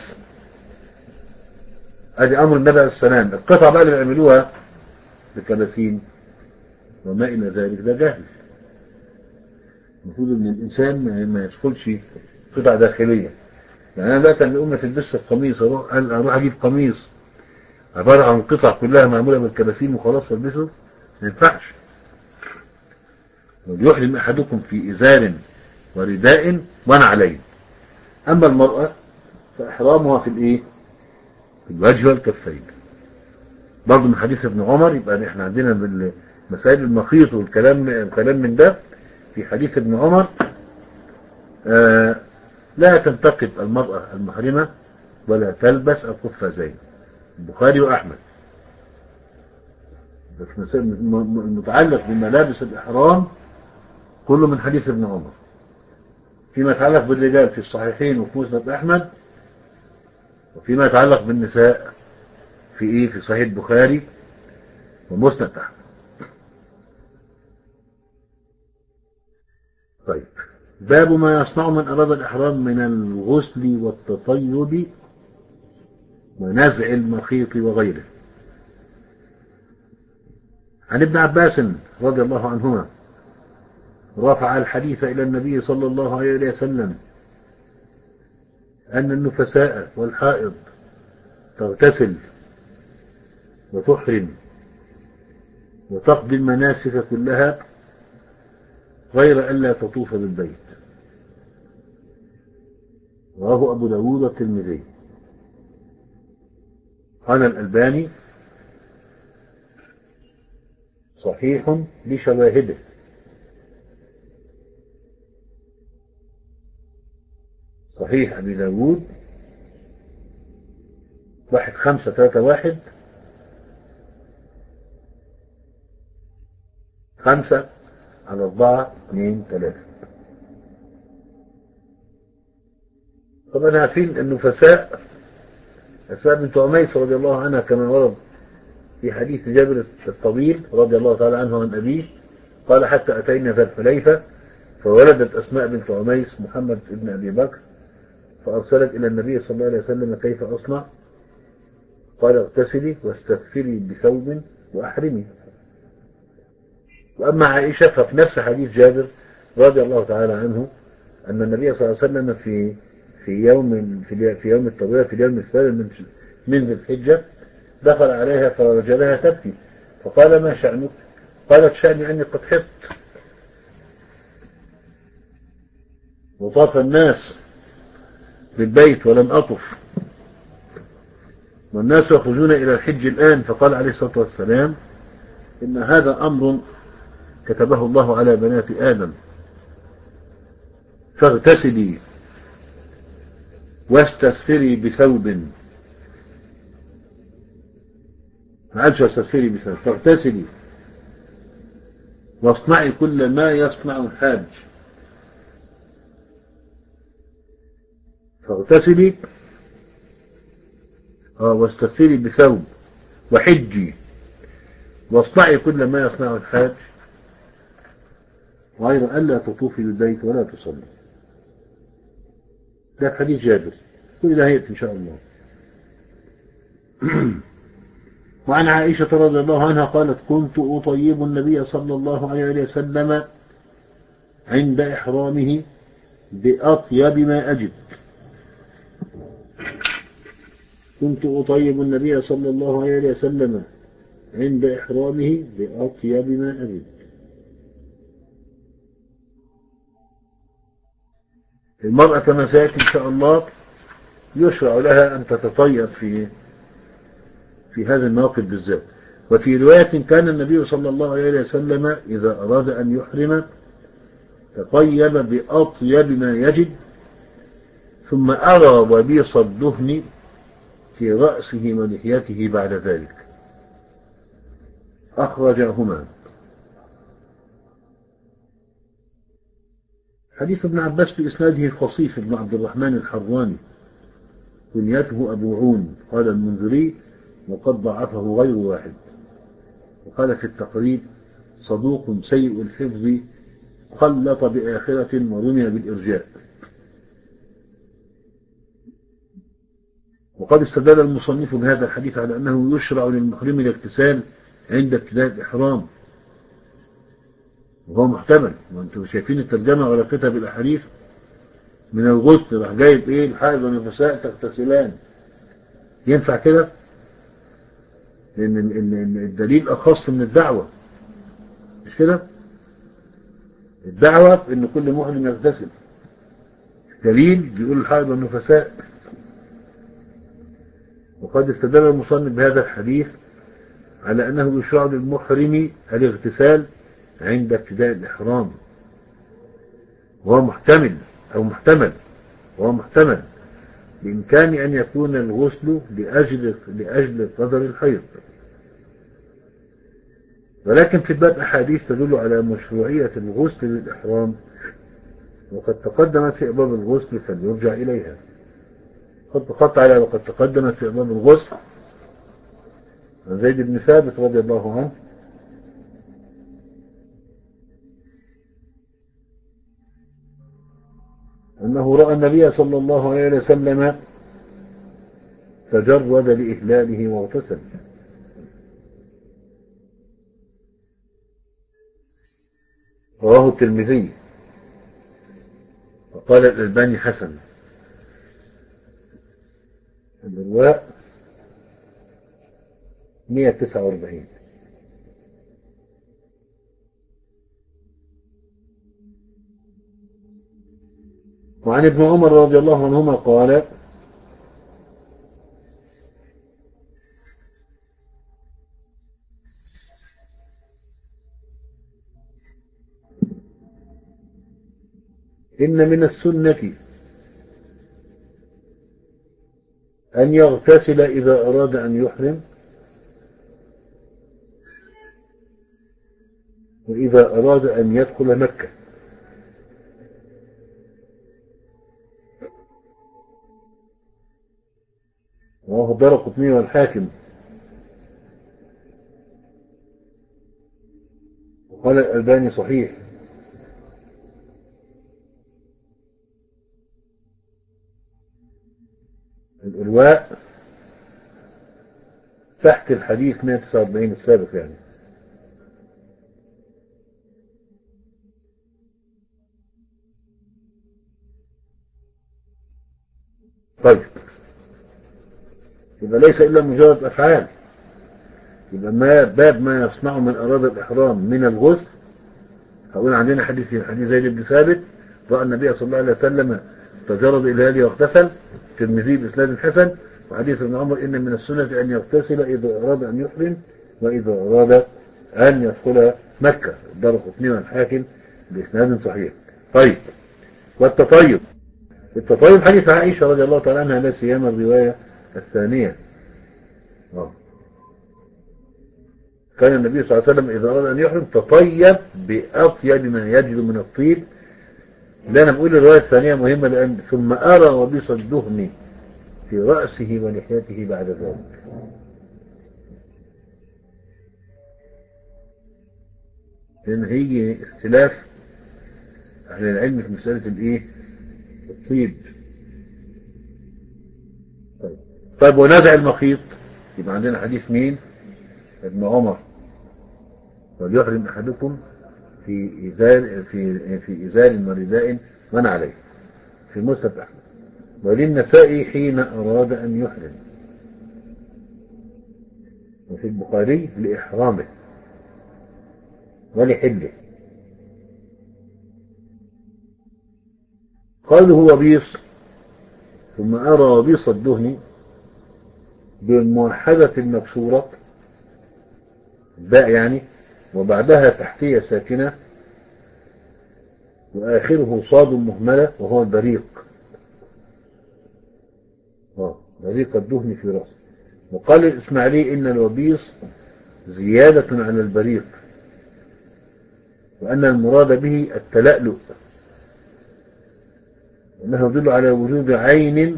ادي امر النبي عليه السلام. القطع بقى اللي بيعملوها بكباسين وما الى ذلك ده جهل. المفروض ان الانسان ما يدخلش قطع داخليه. يعني أنا دلوقتي لما أقوم ما تلبسش القميص أروح أروح أجيب قميص عبارة عن قطع كلها معمولة بالكلاسيم وخلاص والبسه، ما ينفعش. يحرم أحدكم في إزار ورداء ونعلين. أما المرأة فإحرامها في الإيه؟ في الوجه والكفين. برضه من حديث ابن عمر، يبقى احنا عندنا مسائل المخيط والكلام الكلام من ده في حديث ابن عمر. آه لا تنتقد المرأة المحرمة ولا تلبس القفازين. البخاري وأحمد. المتعلق بملابس الإحرام كله من حديث ابن عمر. فيما يتعلق بالرجال في الصحيحين وفي مسند أحمد، وفيما يتعلق بالنساء في إيه؟ في صحيح البخاري ومسند أحمد. طيب، باب ما يصنع من أراد الإحرام من الغسل والتطيب ونزع المخيط وغيره. عن ابن عباس رضي الله عنهما رفع الحديث إلى النبي صلى الله عليه وسلم أن النفساء والحائض تغتسل وتحرم وتقضي المناسك كلها غير ألا تطوف بالبيت. رواه أبو داود والترمذي. قال الألباني صحيح لشواهده. صحيح أبي داود واحد خمسة ثلاثة واحد خمسة على أربعة اثنين ثلاثة. طبعا عارفين النفساء أسماء بنت عميس رضي الله عنها كما ورد في حديث جابر الطويل رضي الله تعالى عنه عن أبيه قال حتى أتينا ذا الحليفة فولدت أسماء بنت عميس محمد ابن أبي بكر فأرسلت إلى النبي صلى الله عليه وسلم كيف أصنع؟ قال اغتسلي واستغفري بثوب وأحرمي. وأما عائشة ففي نفس حديث جابر رضي الله تعالى عنه أن النبي صلى الله عليه وسلم في في يوم في يوم التروية في اليوم الثالث من من ذي الحجة دخل عليها فوجدها تبكي فقال ما شأنك؟ قالت شأني أني قد حطت وطاف الناس بالبيت ولم أطف والناس يخرجون إلى الحج الآن. فقال عليه الصلاة والسلام إن هذا أمر كتبه الله على بنات آدم فاغتسلي واستغفري بثوب. ما قالش واستغفري بثوب، فاغتسلي واصنعي كل ما يصنع الحاج. فاغتسلي اه واستغفري بثوب وحجي واصنعي كل ما يصنع الحاج غير ألا تطوفي بالبيت ولا تصلي. ده حديث جابر، كل ده هيئة إن شاء الله. وعن عائشة رضي الله عنها قالت كنت أطيب النبي صلى الله عليه وسلم عند إحرامه بأطيب ما أجد. كنت أطيب النبي صلى الله عليه وسلم عند إحرامه بأطيب ما أجد. المرأة كما سيأتي إن شاء الله يشرع لها أن تتطيب في في هذا الموقف بالذات. وفي رواية كان النبي صلى الله عليه وسلم إذا أراد أن يحرم تطيب بأطيب ما يجد ثم أرى وبيص الدهن في رأسه ولحيته بعد ذلك. أخرجهما. حديث ابن عباس في إسناده خصيف بن عبد الرحمن الحراني كنيته أبو عون. قال المنذري وقد ضعفه غير واحد. وقال في التقريب صدوق سيء الحفظ خلط بآخرة ورمي بالإرجاء. وقد استدل المصنف بهذا الحديث على أنه يشرع للمحرم الاغتسال عند ابتداء الإحرام، وهو محتمل. وانتم شايفين الترجمة وعلاقتها بالأحاديث من الغسل راح جايب ايه الحائض والنفساء تغتسلان، ينفع كده؟ لان الدليل اخص من الدعوة، مش كده؟ الدعوة ان كل محرم يغتسل، دليل بيقول الحائض والنفساء. وقد استدل المصنف بهذا الحديث على انه يشرع للمحرم الاغتسال عند ابتداء الاحرام، وهو محتمل او محتمل وهو محتمل بامكان ان يكون الغسل لاجل لاجل قدر الحيض. ولكن في الباب احاديث تدل على مشروعية الغسل للاحرام، وقد تقدمت في ابواب الغسل فليرجع اليها. خط خط على وقد تقدمت في ابواب الغسل عن زيد بن ثابت رضي الله عنه أنه رأى النبي صلى الله عليه وسلم تجرد لإهلاله واغتسل. رواه الترمذي وقال الألباني حسن. الرواء مئة وتسعة وأربعين. وعن ابن عمر رضي الله عنهما قال إن من السنة أن يغتسل إذا أراد أن يحرم، وإذا أراد أن يدخل مكة. رواه الدارقطني والحاكم. وقال الألباني صحيح. الإرواء تحت الحديث مئة وتسعة وأربعين السابق يعني. طيب، يبقى ليس إلا مجرد أفعال. يبقى ما باب ما يصنعه من أراد الإحرام من الغسل. هقول عندنا حديث حديث زيد بن ثابت رأى النبي صلى الله عليه وسلم تجرد إلى واغتسل، الترمذي بإسناد حسن. وحديث ابن عمر إن من السنة أن يغتسل إذا أراد أن يحرم وإذا أراد أن يدخل مكة، الدارقطني والحاكم بإسناد صحيح. طيب، والتطيب. التطيب حديث عائشة رضي الله تعالى عنها لا سيما الرواية الثانية. أوه. كان النبي صلى الله عليه وسلم إذا أراد أن يحرم تطيب بأطيب ما يجد من الطيب. لا، أنا بقول الرواية الثانية مهمة، لأن ثم أرى وبيص الدهن في رأسه ولحيته بعد ذلك. لأن هيجي اختلاف أهل العلم في مسألة الإيه؟ الطيب. طيب. طيب، ونزع المخيط. يبقى عندنا حديث مين؟ ابن عمر وليحرم أحدكم في إزار في في إزار ورداء من عليه، في مسند أحمد. وللنسائي حين أراد أن يحرم. وفي البخاري لإحرامه ولحله. قال هو بيص ثم أرى وبيص الدهن بالموحدة المكسورة باء يعني، وبعدها تحتية ساكنة وآخره صاد مهملة وهو البريق. آه بريق الدهن في رأسه. وقال الإسماعيلي إن الوبيص زيادة على البريق، وأن المراد به التلألؤ، وأنه يدل على وجود عين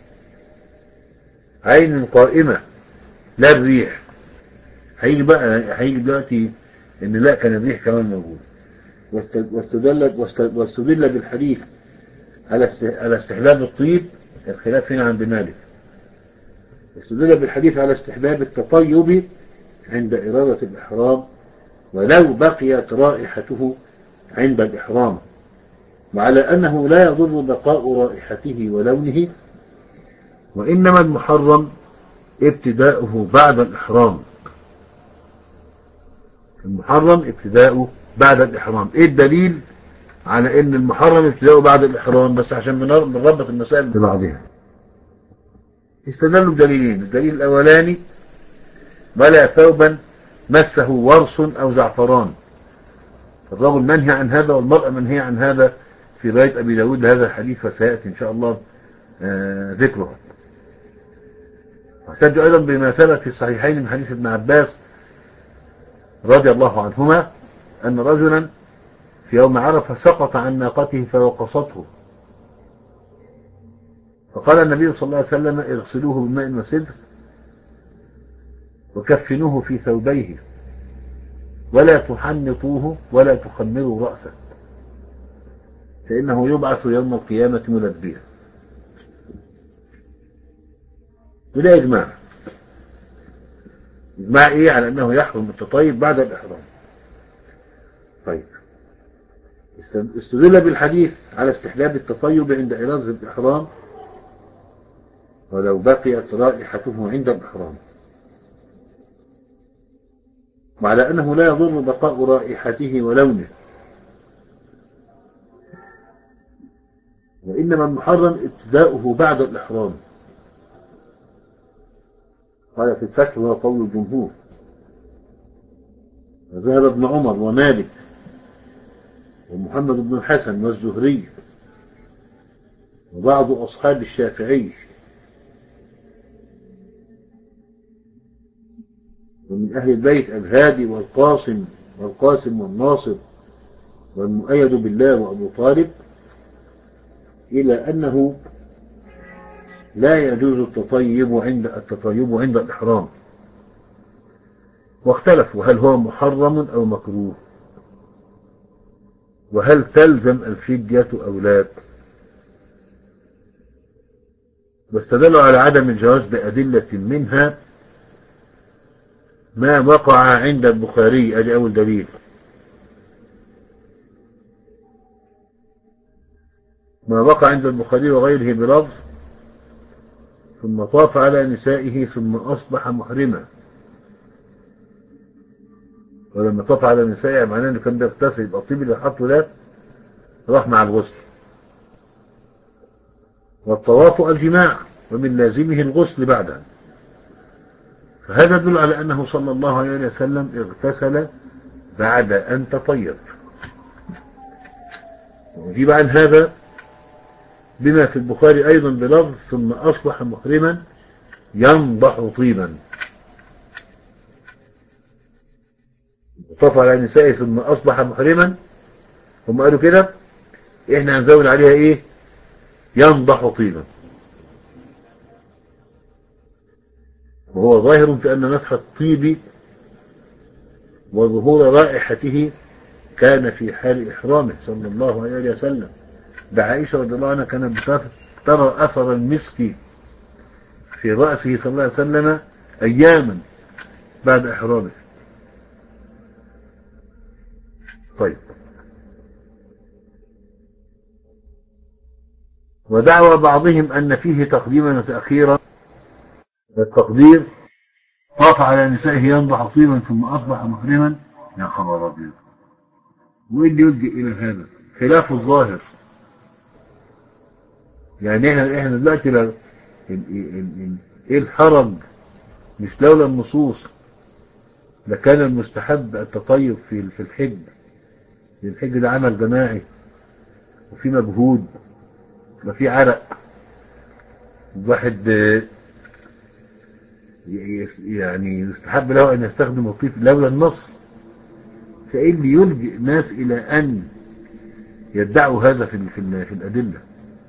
عين قائمة لا الريح. هيجي بقى هيجي دلوقتي إن لا كان الريح كمان موجود. واستدل واستدل بالحديث على على استحباب الطيب. الخلاف هنا عند مالك. استدل بالحديث على استحباب التطيب عند إرادة الإحرام ولو بقيت رائحته عند الإحرام. وعلى أنه لا يضر بقاء رائحته ولونه، وإنما المحرم ابتداؤه بعد الإحرام. المحرم ابتداؤه بعد الإحرام. إيه الدليل على إن المحرم ابتداؤه بعد الإحرام؟ بس عشان بنربط المسائل ببعضها. استدلوا بدليلين. الدليل الأولاني: ولا ثوبا مسه ورس أو زعفران. الرجل منهي عن هذا والمرأة منهي عن هذا في رواية أبي داود هذا الحديث، فسيأتي إن شاء الله آه ذكره. واحتج أيضا بما ثبت في الصحيحين من حديث ابن عباس رضي الله عنهما أن رجلا في يوم عرفة سقط عن ناقته فوقصته، فقال النبي صلى الله عليه وسلم: اغسلوه بماء وسدر وكفنوه في ثوبيه ولا تحنطوه ولا تخمروا رأسه فإنه يبعث يوم القيامة ملبيا. وده إجماع. إجماع إيه؟ على أنه يحرم التطيب بعد الإحرام. طيب، استدل بالحديث على استحباب التطيب عند إرادة الإحرام ولو بقيت رائحته عند الإحرام، وعلى أنه لا يضر بقاء رائحته ولونه، وإنما المحرم ابتداؤه بعد الإحرام. قال في الفتح: هو قول الجمهور. وذهب ابن عمر ومالك ومحمد بن الحسن والزهري وبعض أصحاب الشافعي ومن أهل البيت الهادي والقاسم والقاسم والناصر والمؤيد بالله وأبو طالب إلى أنه لا يجوز التطيب عند التطيب عند الإحرام، واختلفوا هل هو محرم أو مكروه، وهل تلزم الفدية أو لا، واستدلوا على عدم الجواز بأدلة منها ما وقع عند البخاري. أدي أول دليل: ما وقع عند البخاري وغيره بلفظ: ثم طاف على نسائه ثم أصبح محرما. ولما طاف على نسائه معناه انه كان بيغتسل، يبقى الطيب اللي حطه ده راح مع الغسل. والطواف الجماع ومن لازمه الغسل بعدها، فهذا يدل على أنه صلى الله عليه وسلم اغتسل بعد أن تطيب. ويجيب عن هذا بما في البخاري أيضا بلفظ: ثم أصبح محرما ينضح طيبا. طاف على نسائه ثم أصبح محرما، هم قالوا كده، احنا هنزود عليها ايه؟ ينضح طيبا. وهو ظاهر في أن مسح الطيب وظهور رائحته كان في حال إحرامه صلى الله عليه وسلم. بعائشة رضي الله عنها كانت ترى أثر المسك في رأسه صلى الله عليه وسلم أياما بعد إحرامه. طيب، ودعوى بعضهم أن فيه تقديما وتأخيرا. التقدير: طاف على نسائه ينضح طيبا ثم أصبح محرما. يا خبر أبيض! وإيه اللي يلجئ إلى هذا؟ خلاف الظاهر. يعني احنا احنا دلوقتي لو ايه الحرج؟ مش لولا النصوص لكان المستحب التطيب في في الحج. الحج ده عمل جماعي وفي مجهود وفي عرق، الواحد يعني يستحب له أن يستخدم الطيب لولا النص. فإيه اللي يلجئ الناس إلى أن يدعوا هذا في في, في الأدلة؟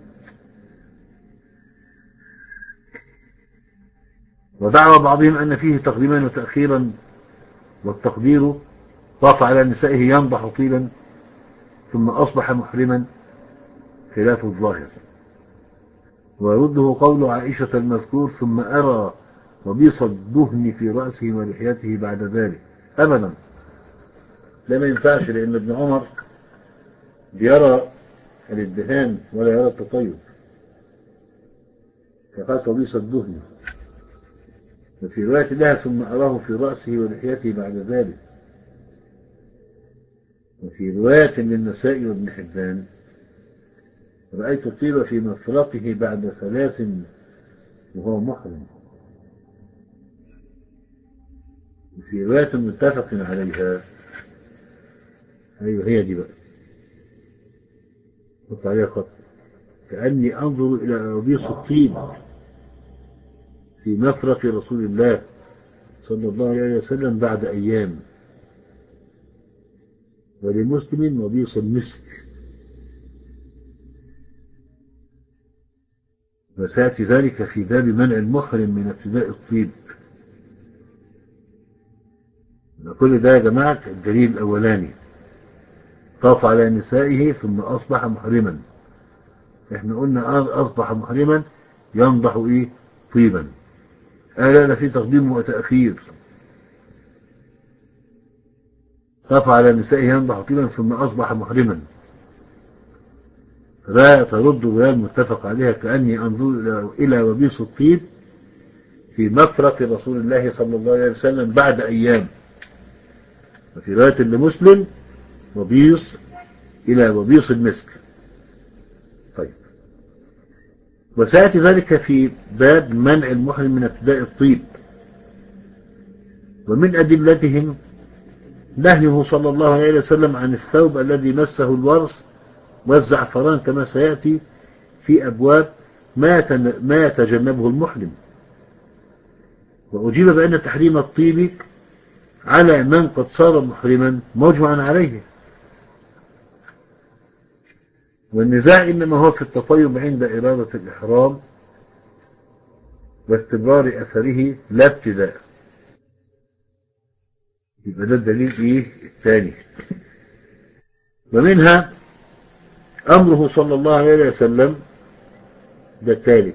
ودعوى بعضهم أن فيه تقديما وتأخيرا، والتقدير: طاف على نسائه ينضح طيبا ثم أصبح محرما، خلاف الظاهر. ويرده قول عائشة المذكور: ثم أرى وبيص الدهن في رأسه ولحيته بعد ذلك. أبدا، لا، ما ينفعش، لأن ابن عمر بيرى الادهان ولا يرى التطيب، فقال قبيص الدهن. وفي رواية لها ثم أراه في رأسه ولحيته بعد ذلك. وفي رواية للنسائي وابن حبان رأيت الطيب في مفرقه بعد ثلاث وهو محرم. وفي رواية متفق عليها، أيوه هي دي بقى، حط عليها خط، كأني أنظر إلى أبيص الطيب في مفرق رسول الله صلى الله عليه وسلم بعد أيام. ولمسلم وبيص المسك. وسيأتي ذلك في باب منع المحرم من ابتداء الطيب. كل ده يا جماعة الدليل الأولاني، طاف على نسائه ثم أصبح محرما. احنا قلنا أصبح محرما ينضح إيه؟ طيبا. ألا لا في تقديم وتأخير. طاف على نسائه ينضح طيبا ثم أصبح محرما، لا ترد رواية متفق عليها كأني أنظر إلى وبيص الطيب في مفرق رسول الله صلى الله عليه وسلم بعد أيام. وفي رواية لمسلم وبيص إلى وبيص المسك. طيب، وسيأتي ذلك في باب منع المحرم من ابتداء الطيب. ومن أدلتهم نهيه صلى الله عليه وسلم عن الثوب الذي مسه الورس والزعفران، كما سيأتي في أبواب ما ما يتجنبه المحرم. وأجيب بأن تحريم الطيب على من قد صار محرما مجمعا عليه، والنزاع إنما هو في التطيب عند إرادة الإحرام واستمرار أثره لا ابتداء. يبقى ده الدليل إيه الثاني. ومنها أمره صلى الله عليه وسلم، ده الثالث،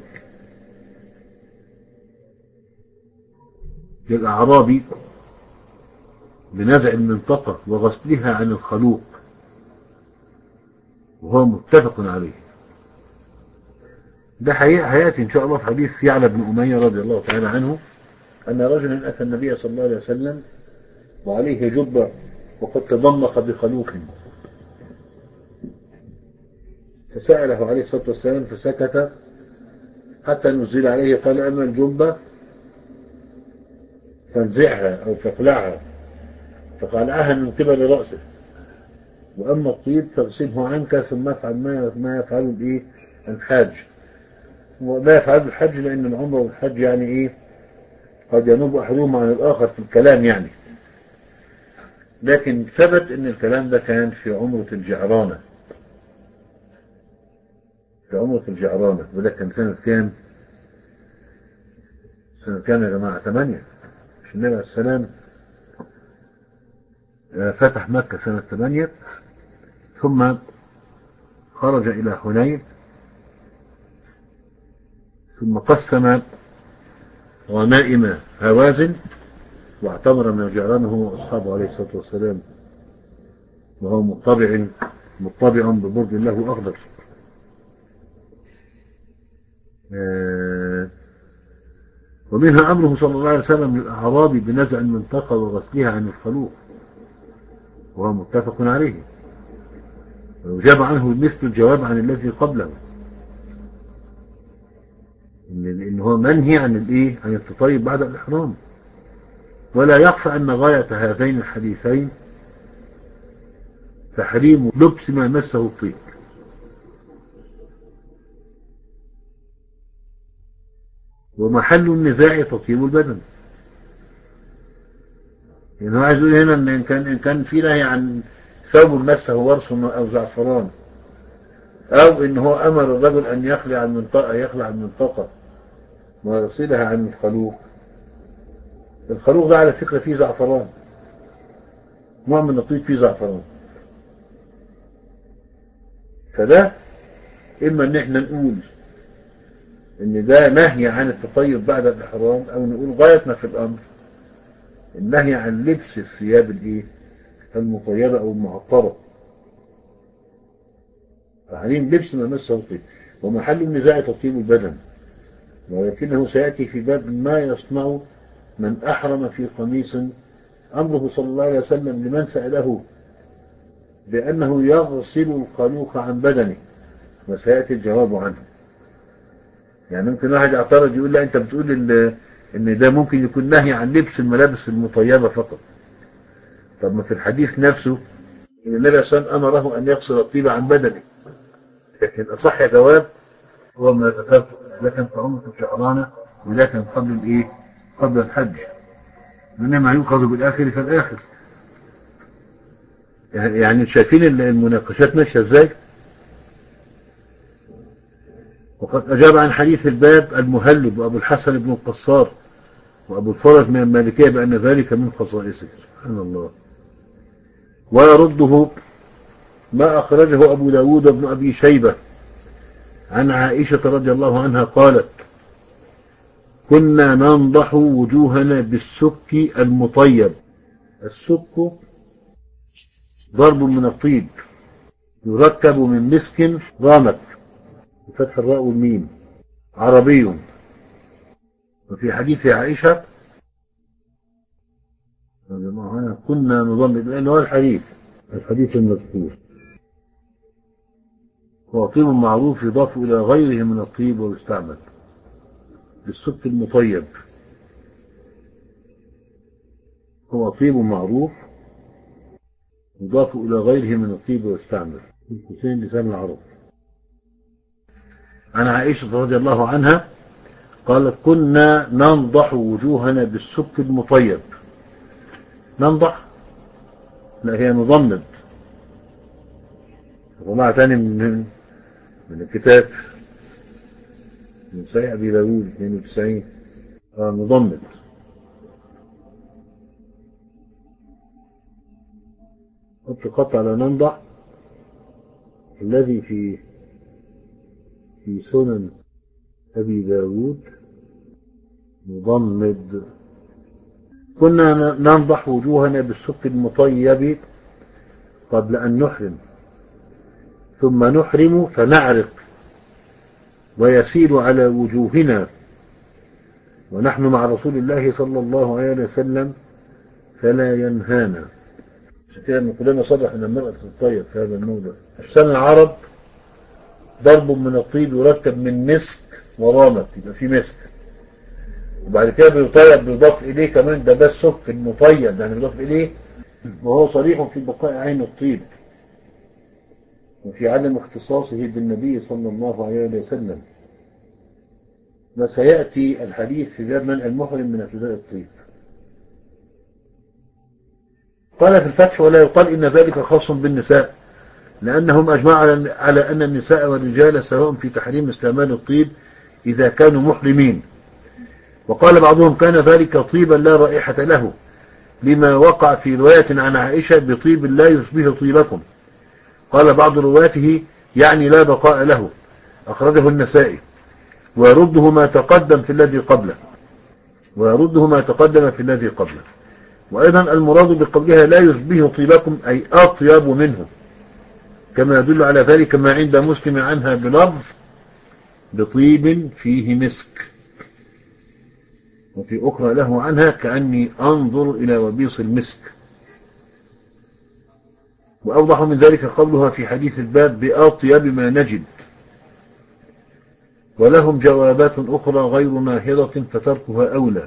للأعرابي بنزع المنطقة وغسلها عن الخلوق، وهو متفق عليه. ده هيأتي إن شاء الله في حديث يعلى بن أمية رضي الله تعالى عنه أن رجلا أتى النبي صلى الله عليه وسلم وعليه جبة وقد تضمخ بخلوق، فسأله عليه الصلاة والسلام فسكت حتى نزل عليه، قال أما الجبة فانزعها أو فاقلعها، فقلعها من قبل رأسه، وأما الطيب فاغسله عنك ثم افعل ما ما يفعله بإيه الحاج. وما يفعله الحج لأن العمر والحج يعني إيه قد ينوب أحدهما عن الآخر في الكلام يعني، لكن ثبت ان الكلام ده كان في عمرة الجعرانة، في عمرة الجعرانة، وده كان سنة كام؟ سنة كام يا جماعة؟ ثمانية. مش النبي عليه السلام فتح مكة سنة ثمانية، ثم خرج إلى حنين، ثم قسم غنائم هوازن واعتمر من الجعرانة هو وأصحابه عليه الصلاة والسلام، وهو مطبع مطبع ببرد له أخضر. ومنها أمره صلى الله عليه وسلم للأعرابي بنزع المنطقة وغسلها عن الخلوق، وهو متفق عليه. وجاب عنه مثل الجواب عن الذي قبله، إن هو منهي عن الإيه؟ عن التطيب بعد الإحرام. ولا يخفى أن غاية هذين الحديثين تحريم لبس ما مسه الطيب. ومحل النزاع تطيب البدن. يعني هو عايز يقول هنا ان كان ان كان في نهي عن ثوب مسه ورس او زعفران، او ان هو امر الرجل ان يخلع المنطقه يخلع المنطقه ويصلها عن الخلوق. الخلوق ده على فكره فيه زعفران، نوع من الطيب فيه زعفران. فده اما ان احنا نقول ان ده نهي عن التطيب بعد الاحرام، او نقول غايه ما في الامر النهي عن لبس الثياب الايه المطيبه او المعطره، تحريم لبس ما مسه الطيب، ومحل النزاع تطيب البدن، ولكنه سيأتي في باب ما يصنع من أحرم في قميص، أمره صلى الله عليه وسلم لمن سأله بأنه يغسل الخلوق عن بدنه، وسيأتي الجواب عنه. يعني ممكن واحد يعترض يقول لا أنت بتقول إن ده ممكن يكون نهي عن لبس الملابس المطيبة فقط. طب ما في الحديث نفسه إن النبي صلى الله عليه وسلم أمره أن يغسل الطيب عن بدنه، لكن أصح جواب هو ما ذكرت، لكن فعمة شعرانة، ولكن قبل الإيه؟ قبل الحج، إنما يؤخذ بالآخر فالآخر. يعني شايفين المناقشات ماشية ازاي؟ وقد أجاب عن حديث الباب المهلب وأبو الحسن بن القصار وأبو الفرج من المالكية بأن ذلك من خصائصه. سبحان الله. ويرده ما أخرجه أبو داود بن أبي شيبة عن عائشة رضي الله عنها قالت: كنا ننضح وجوهنا بالسك المطيب. السك ضرب من الطيب يركب من مسك رامت بفتح الراء والميم عربي. وفي حديث عائشة رضي الله عنها كنا نضمد، لأنه هو الحديث الحديث المذكور، هو طيب معروف يضاف إلى غيره من الطيب ويستعمل بالسك المطيب. هو طيب معروف يضاف إلى غيره من الطيب ويستعمل. حسين لسان العرب. عن عائشة رضي الله عنها قالت: كنا ننضح وجوهنا بالسك المطيب. ننضح؟ لا، هي نضمد. ومع تاني من من الكتاب من صحيح أبي داود اثنين وتسعين. آه نضمد. حط خط على ننضح الذي في في سنن أبي داود نضمد. كنا ننضح وجوهنا بالسك المطيب قبل أن نحرم، ثم نحرم فنعرق ويسيل على وجوهنا ونحن مع رسول الله صلى الله عليه وسلم فلا ينهانا. كده من كلنا صرح أن المرأة تتطيب في هذا الموضع. أحسن العرب ضرب من الطيب يركب من مسك ورامت، يبقى في مسك، وبعد كده بيطيب بيضاف إليه كمان ده بس سك المطيب، يعني بيضاف إليه وهو صريح في بقاء عين الطيب وفي عدم اختصاصه بالنبي صلى الله عليه وسلم. وسيأتي الحديث في باب منع المحرم من ابتداء الطيب. قال في الفتح: ولا يقال إن ذلك خاص بالنساء، لأنهم أجمعوا على أن النساء والرجال سواء في تحريم استعمال الطيب إذا كانوا محرمين. وقال بعضهم: كان ذلك طيبا لا رائحة له، لما وقع في رواية عن عائشة بطيب لا يشبه طيبكم. قال بعض رواته: يعني لا بقاء له، أخرجه النسائي. ويرده ما تقدم في الذي قبله ويرده ما تقدم في الذي قبله وأيضا المراد بقولها لا يشبه طيبكم أي أطيب منه، كما يدل على ذلك ما عند مسلم عنها بلفظ بطيب فيه مسك، وفي أخرى له عنها كأني أنظر إلى وبيص المسك. وأوضح من ذلك قولها في حديث الباب بأطيب ما نجد. ولهم جوابات أخرى غير ناهضة فتركها أولى.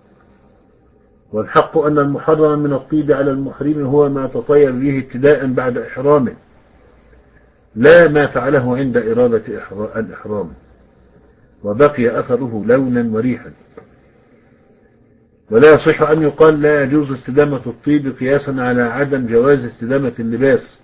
والحق أن المحرم من الطيب على المحرم هو ما تطيب به ابتداء بعد إحرامه، لا ما فعله عند إرادة الإحرام وبقي أثره لونا وريحا. ولا يصح أن يقال لا يجوز استدامة الطيب قياسا على عدم جواز استدامة اللباس.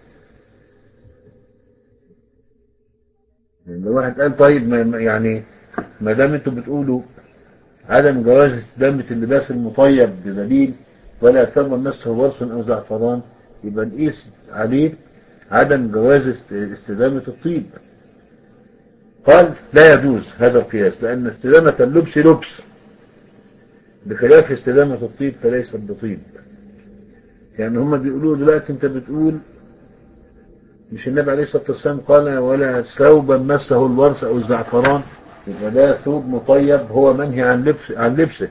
يعني لو واحد قال طيب ما يعني ما دام انتم بتقولوا عدم جواز استدامة اللباس المطيب بدليل ولا ثوب مسه ورس أو زعفران، يبقى نقيس عليه عدم جواز استدامة الطيب. قال لا يجوز هذا القياس، لأن استدامة اللبس لبس بخلاف استدامة الطيب فليست بطيب. يعني هم بيقولوا دلوقتي انت بتقول مش النبي عليه الصلاة والسلام قال ولا ثوبا مسه الورس أو الزعفران؟ يبقى ده ثوب مطيب هو منهي عن لبس عن لبسه.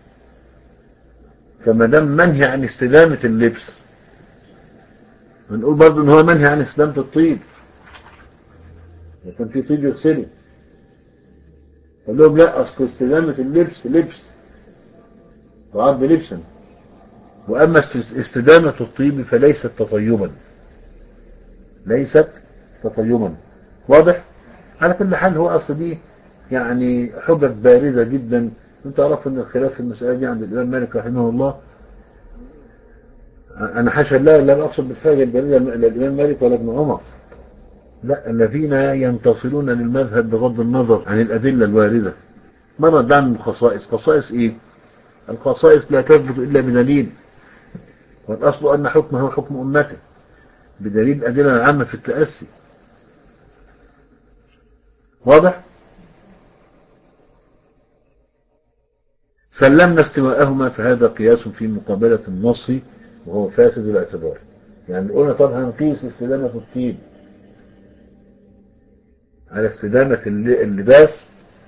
فما دام منهي عن استدامة اللبس هنقول برضه ان هو منهي عن استدامة الطيب. لكن في طيب يغسله. قال لهم لا، اصل استدامة اللبس لبس وعرض لبسا، واما استدامة الطيب فليست تطيبا، ليست تطيبا. واضح؟ على كل حال هو اصل دي يعني حجج باردة جدا. انت عرفت ان الخلاف في المسألة دي عند الامام مالك رحمه الله، انا حاشا لا لا اقصد بالحاجة الباردة لا الامام مالك ولا ابن عمر، لا، الذين ينتصرون للمذهب بغض النظر عن الادلة الواردة. مرة دعم الخصائص. خصائص ايه؟ الخصائص لا تثبت الا بدليل، والاصل ان حكمه حكم امته بدليل الادلة العامة في التأسي. واضح؟ سلمنا استواءهما، فهذا قياس في مقابلة النص وهو فاسد الاعتبار. يعني قلنا طب هنقيس استدامة الطيب على استدامة اللباس،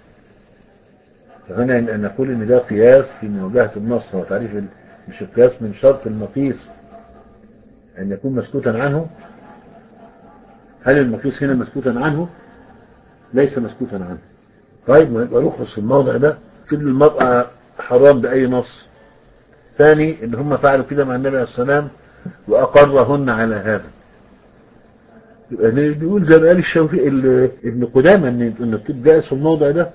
فهنا أن نقول ان ده قياس في مواجهة النص. وتعريف مش القياس من شرط المقيس ان يكون مسكوتا عنه. هل المقيس هنا مسكوتا عنه؟ ليس مسكوتا عنه. طيب ما يبقى نخلص في الموضع ده. كل المرأة حرام بأي نص. ثاني ان هم فعلوا كده مع النبي عليه السلام واقرهن على هذا. يبقى نقول زي ما قال الشوفي ابن قدامة ان ان الطب جائز في الموضع ده.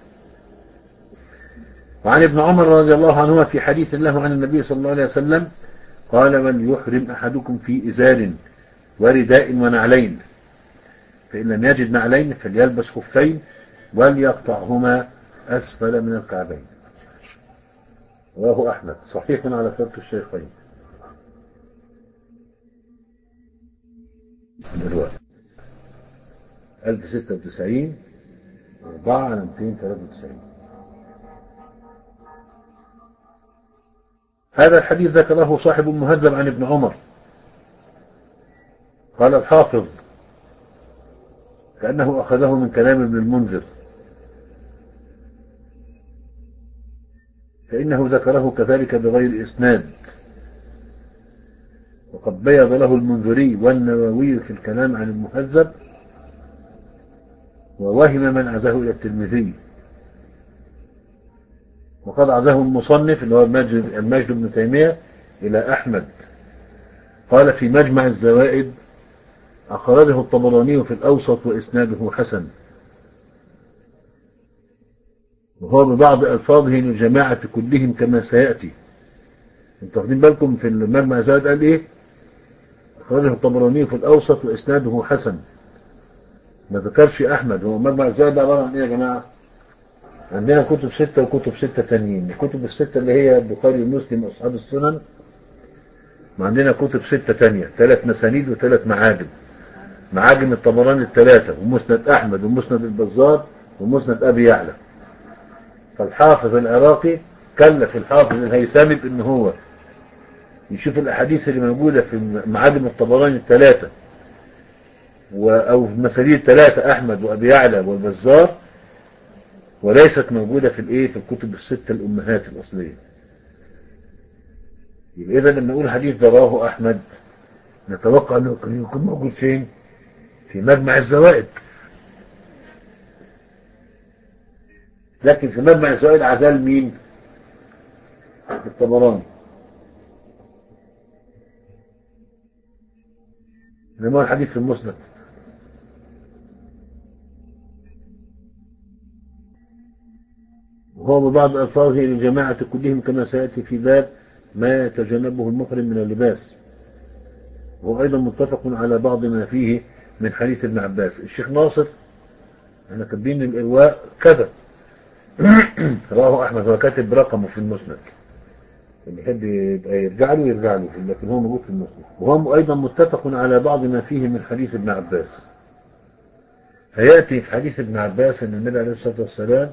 وعن ابن عمر رضي الله عنهما في حديث له عن النبي صلى الله عليه وسلم قال وليحرم احدكم في ازار ورداء ونعلين، فإن لم يجد نعلين فليلبس خفين وليقطعهما أسفل من الكعبين. رواه أحمد صحيح على شرط الشيخين. دلوقتي ألف وستة وتسعين أربعة على مئتين وثلاثة وتسعين. هذا الحديث ذكره صاحب المهذب عن ابن عمر. قال الحافظ كأنه أخذه من كلام ابن المنذر، فإنه ذكره كذلك بغير إسناد، وقد بيض له المنذري والنووي في الكلام عن المهذب، ووهم من عزاه إلى الترمذي، وقد عزاه المصنف اللي هو المجد بن تيمية إلى أحمد. قال في مجمع الزوائد أخرجه الطبراني في الأوسط وإسناده حسن، وهو ببعض ألفاظه للجماعة كلهم كما سيأتي. انتوا واخدين بالكم في المجمع الزوائد قال إيه؟ أخرجه الطبراني في الأوسط وإسناده حسن، ما ذكرش أحمد. هو مجمع الزوائد عبارة عن إيه يا جماعة؟ عندنا كتب ستة وكتب ستة تانيين. الكتب الستة اللي هي البخاري ومسلم وأصحاب السنن، وعندنا كتب ستة تانية، ثلاث مسانيد وثلاث معاجم. معاجم الطبراني الثلاثة، ومسند أحمد ومسند البزار ومسند أبي يعلى. فالحافظ العراقي كلف الحافظ الهيثمي بأن هو يشوف الأحاديث اللي موجودة في معاجم الطبراني الثلاثة أو في المسانيد الثلاثة أحمد وأبي يعلى والبزار، وليست موجودة في الإيه في الكتب الستة الأمهات الأصلية. يبقى إذا لما نقول حديث رواه أحمد نتوقع أنه يكون موجود فين؟ في مجمع الزوائد. لكن في مجمع الزوائد عزال مين؟ الطبراني. إنما الحديث في المسند. وهو ببعض ألفاظه للجماعة كلهم كما سيأتي في باب ما يتجنبه المحرم من اللباس، وهو أيضا متفق على بعض ما فيه من حديث ابن عباس. الشيخ ناصر احنا كاتبين الإرواء كذا رواه أحمد، هو كاتب رقمه في المسند، اللي يحب يبقى يرجع له يرجع له، لكن هو موجود في المسند. وهو أيضا متفق على بعض ما فيه من حديث ابن عباس. فيأتي في حديث ابن عباس أن النبي عليه الصلاة والسلام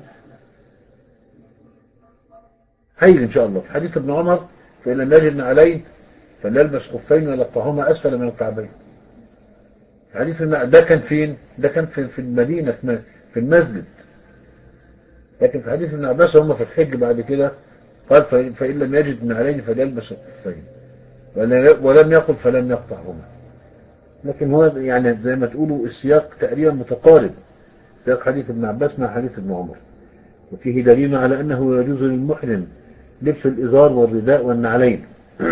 هيجي إن شاء الله في حديث ابن عمر فإن لم يجد عليه فليلبس خفين ويلقاهما أسفل من الكعبين. حديث الم- ده كان فين؟ ده كان في في المدينة في م- في المسجد. لكن في حديث ابن عباس هم في الحج بعد كده قال فإن فإن لم يجد من عليه فليلبس الخفين، ولا- ولم يقل فلم يقطعهما. لكن هو يعني زي ما تقولوا السياق تقريبا متقارب، سياق حديث ابن عباس مع حديث ابن عمر. وفيه دليل على أنه يجوز للمحرم لبس الإزار والرداء والنعلين.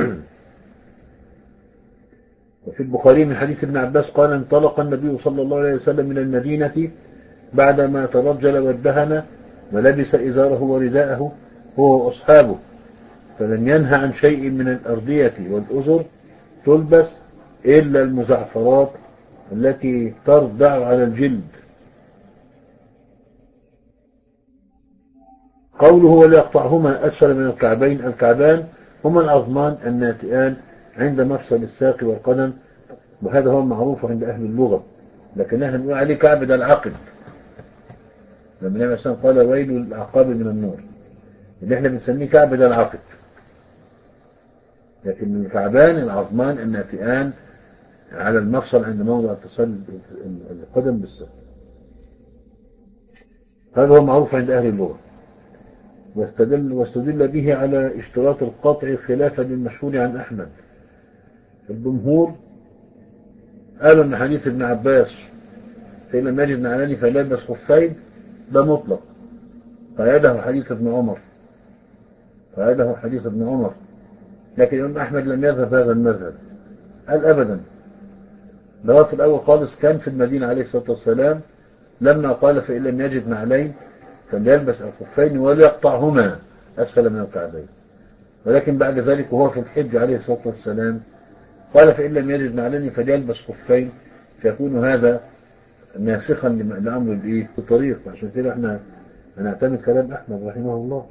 وفي البخاري من حديث ابن عباس قال انطلق النبي صلى الله عليه وسلم من المدينة بعدما ترجل وادهن ولبس إزاره ورداءه هو وأصحابه، فلم ينهى عن شيء من الأردية والأزر تلبس إلا المزعفرات التي ترضع على الجلد. قوله وليقطعهما أسفل من الكعبين، الكعبان هما العظمان الناتئان عند مفصل الساق والقدم، وهذا هو المعروف عند أهل اللغة، لكن احنا نقول عليه كعب ده العقب، لما النبي صلى الله عليه وسلم قال ويل للأعقاب من النار، اللي احنا بنسميه كعب ده العقب. لكن الكعبان العظمان الناتئان على المفصل عند موضع اتصال القدم بالساق، هذا هو معروف عند أهل اللغة. واستدل, واستدل به على اشتراط القطع خلافا للمشهور عن أحمد. الجمهور قالوا أن حديث ابن عباس فإن لم يجد نعلان فليلبس خفين ده مطلق، قيده حديث ابن عمر قيده حديث ابن عمر لكن الإمام أحمد لم يذهب هذا المذهب، قال أبدا، ده هو في الأول خالص كان في المدينة عليه الصلاة والسلام لما قال فإن لم يجد نعلين فليلبس الخفين وليقطعهما أسفل من الكعبين، ولكن بعد ذلك وهو في الحج عليه الصلاة والسلام قال فإن لم يجد نعلين فليلبس خفين، فيكون هذا ناسخا لأمر الإيه الطريق. عشان كده احنا هنعتمد كلام أحمد رحمه الله.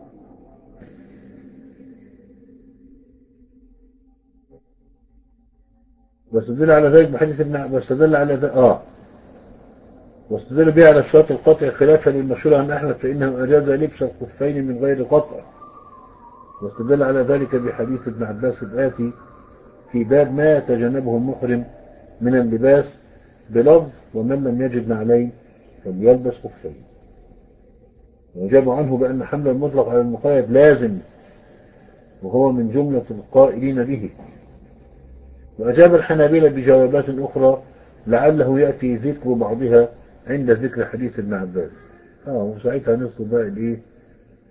واستدل على ذلك بحديث ابن واستدل على ذلك اه واستدل به على اشتراط القطع خلافا للمشهور عن أحمد فإنه أجاز لبس الخفين من غير قطع. واستدل على ذلك بحديث ابن عباس الآتي في باب ما يتجنبه المحرم من اللباس بلفظ ومن لم يجد نعلين فليلبس خفين. وجاب عنه بأن حمل المطلق على المقيد لازم، وهو من جملة القائلين به. وأجاب الحنابلة بجوابات أخرى لعله يأتي ذكر بعضها عند ذكر حديث ابن عباس. اه وساعتها نذكر بقى الايه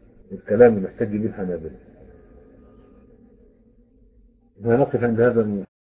الكلام اللي احتج به الحنابلة. هنقف عند هذا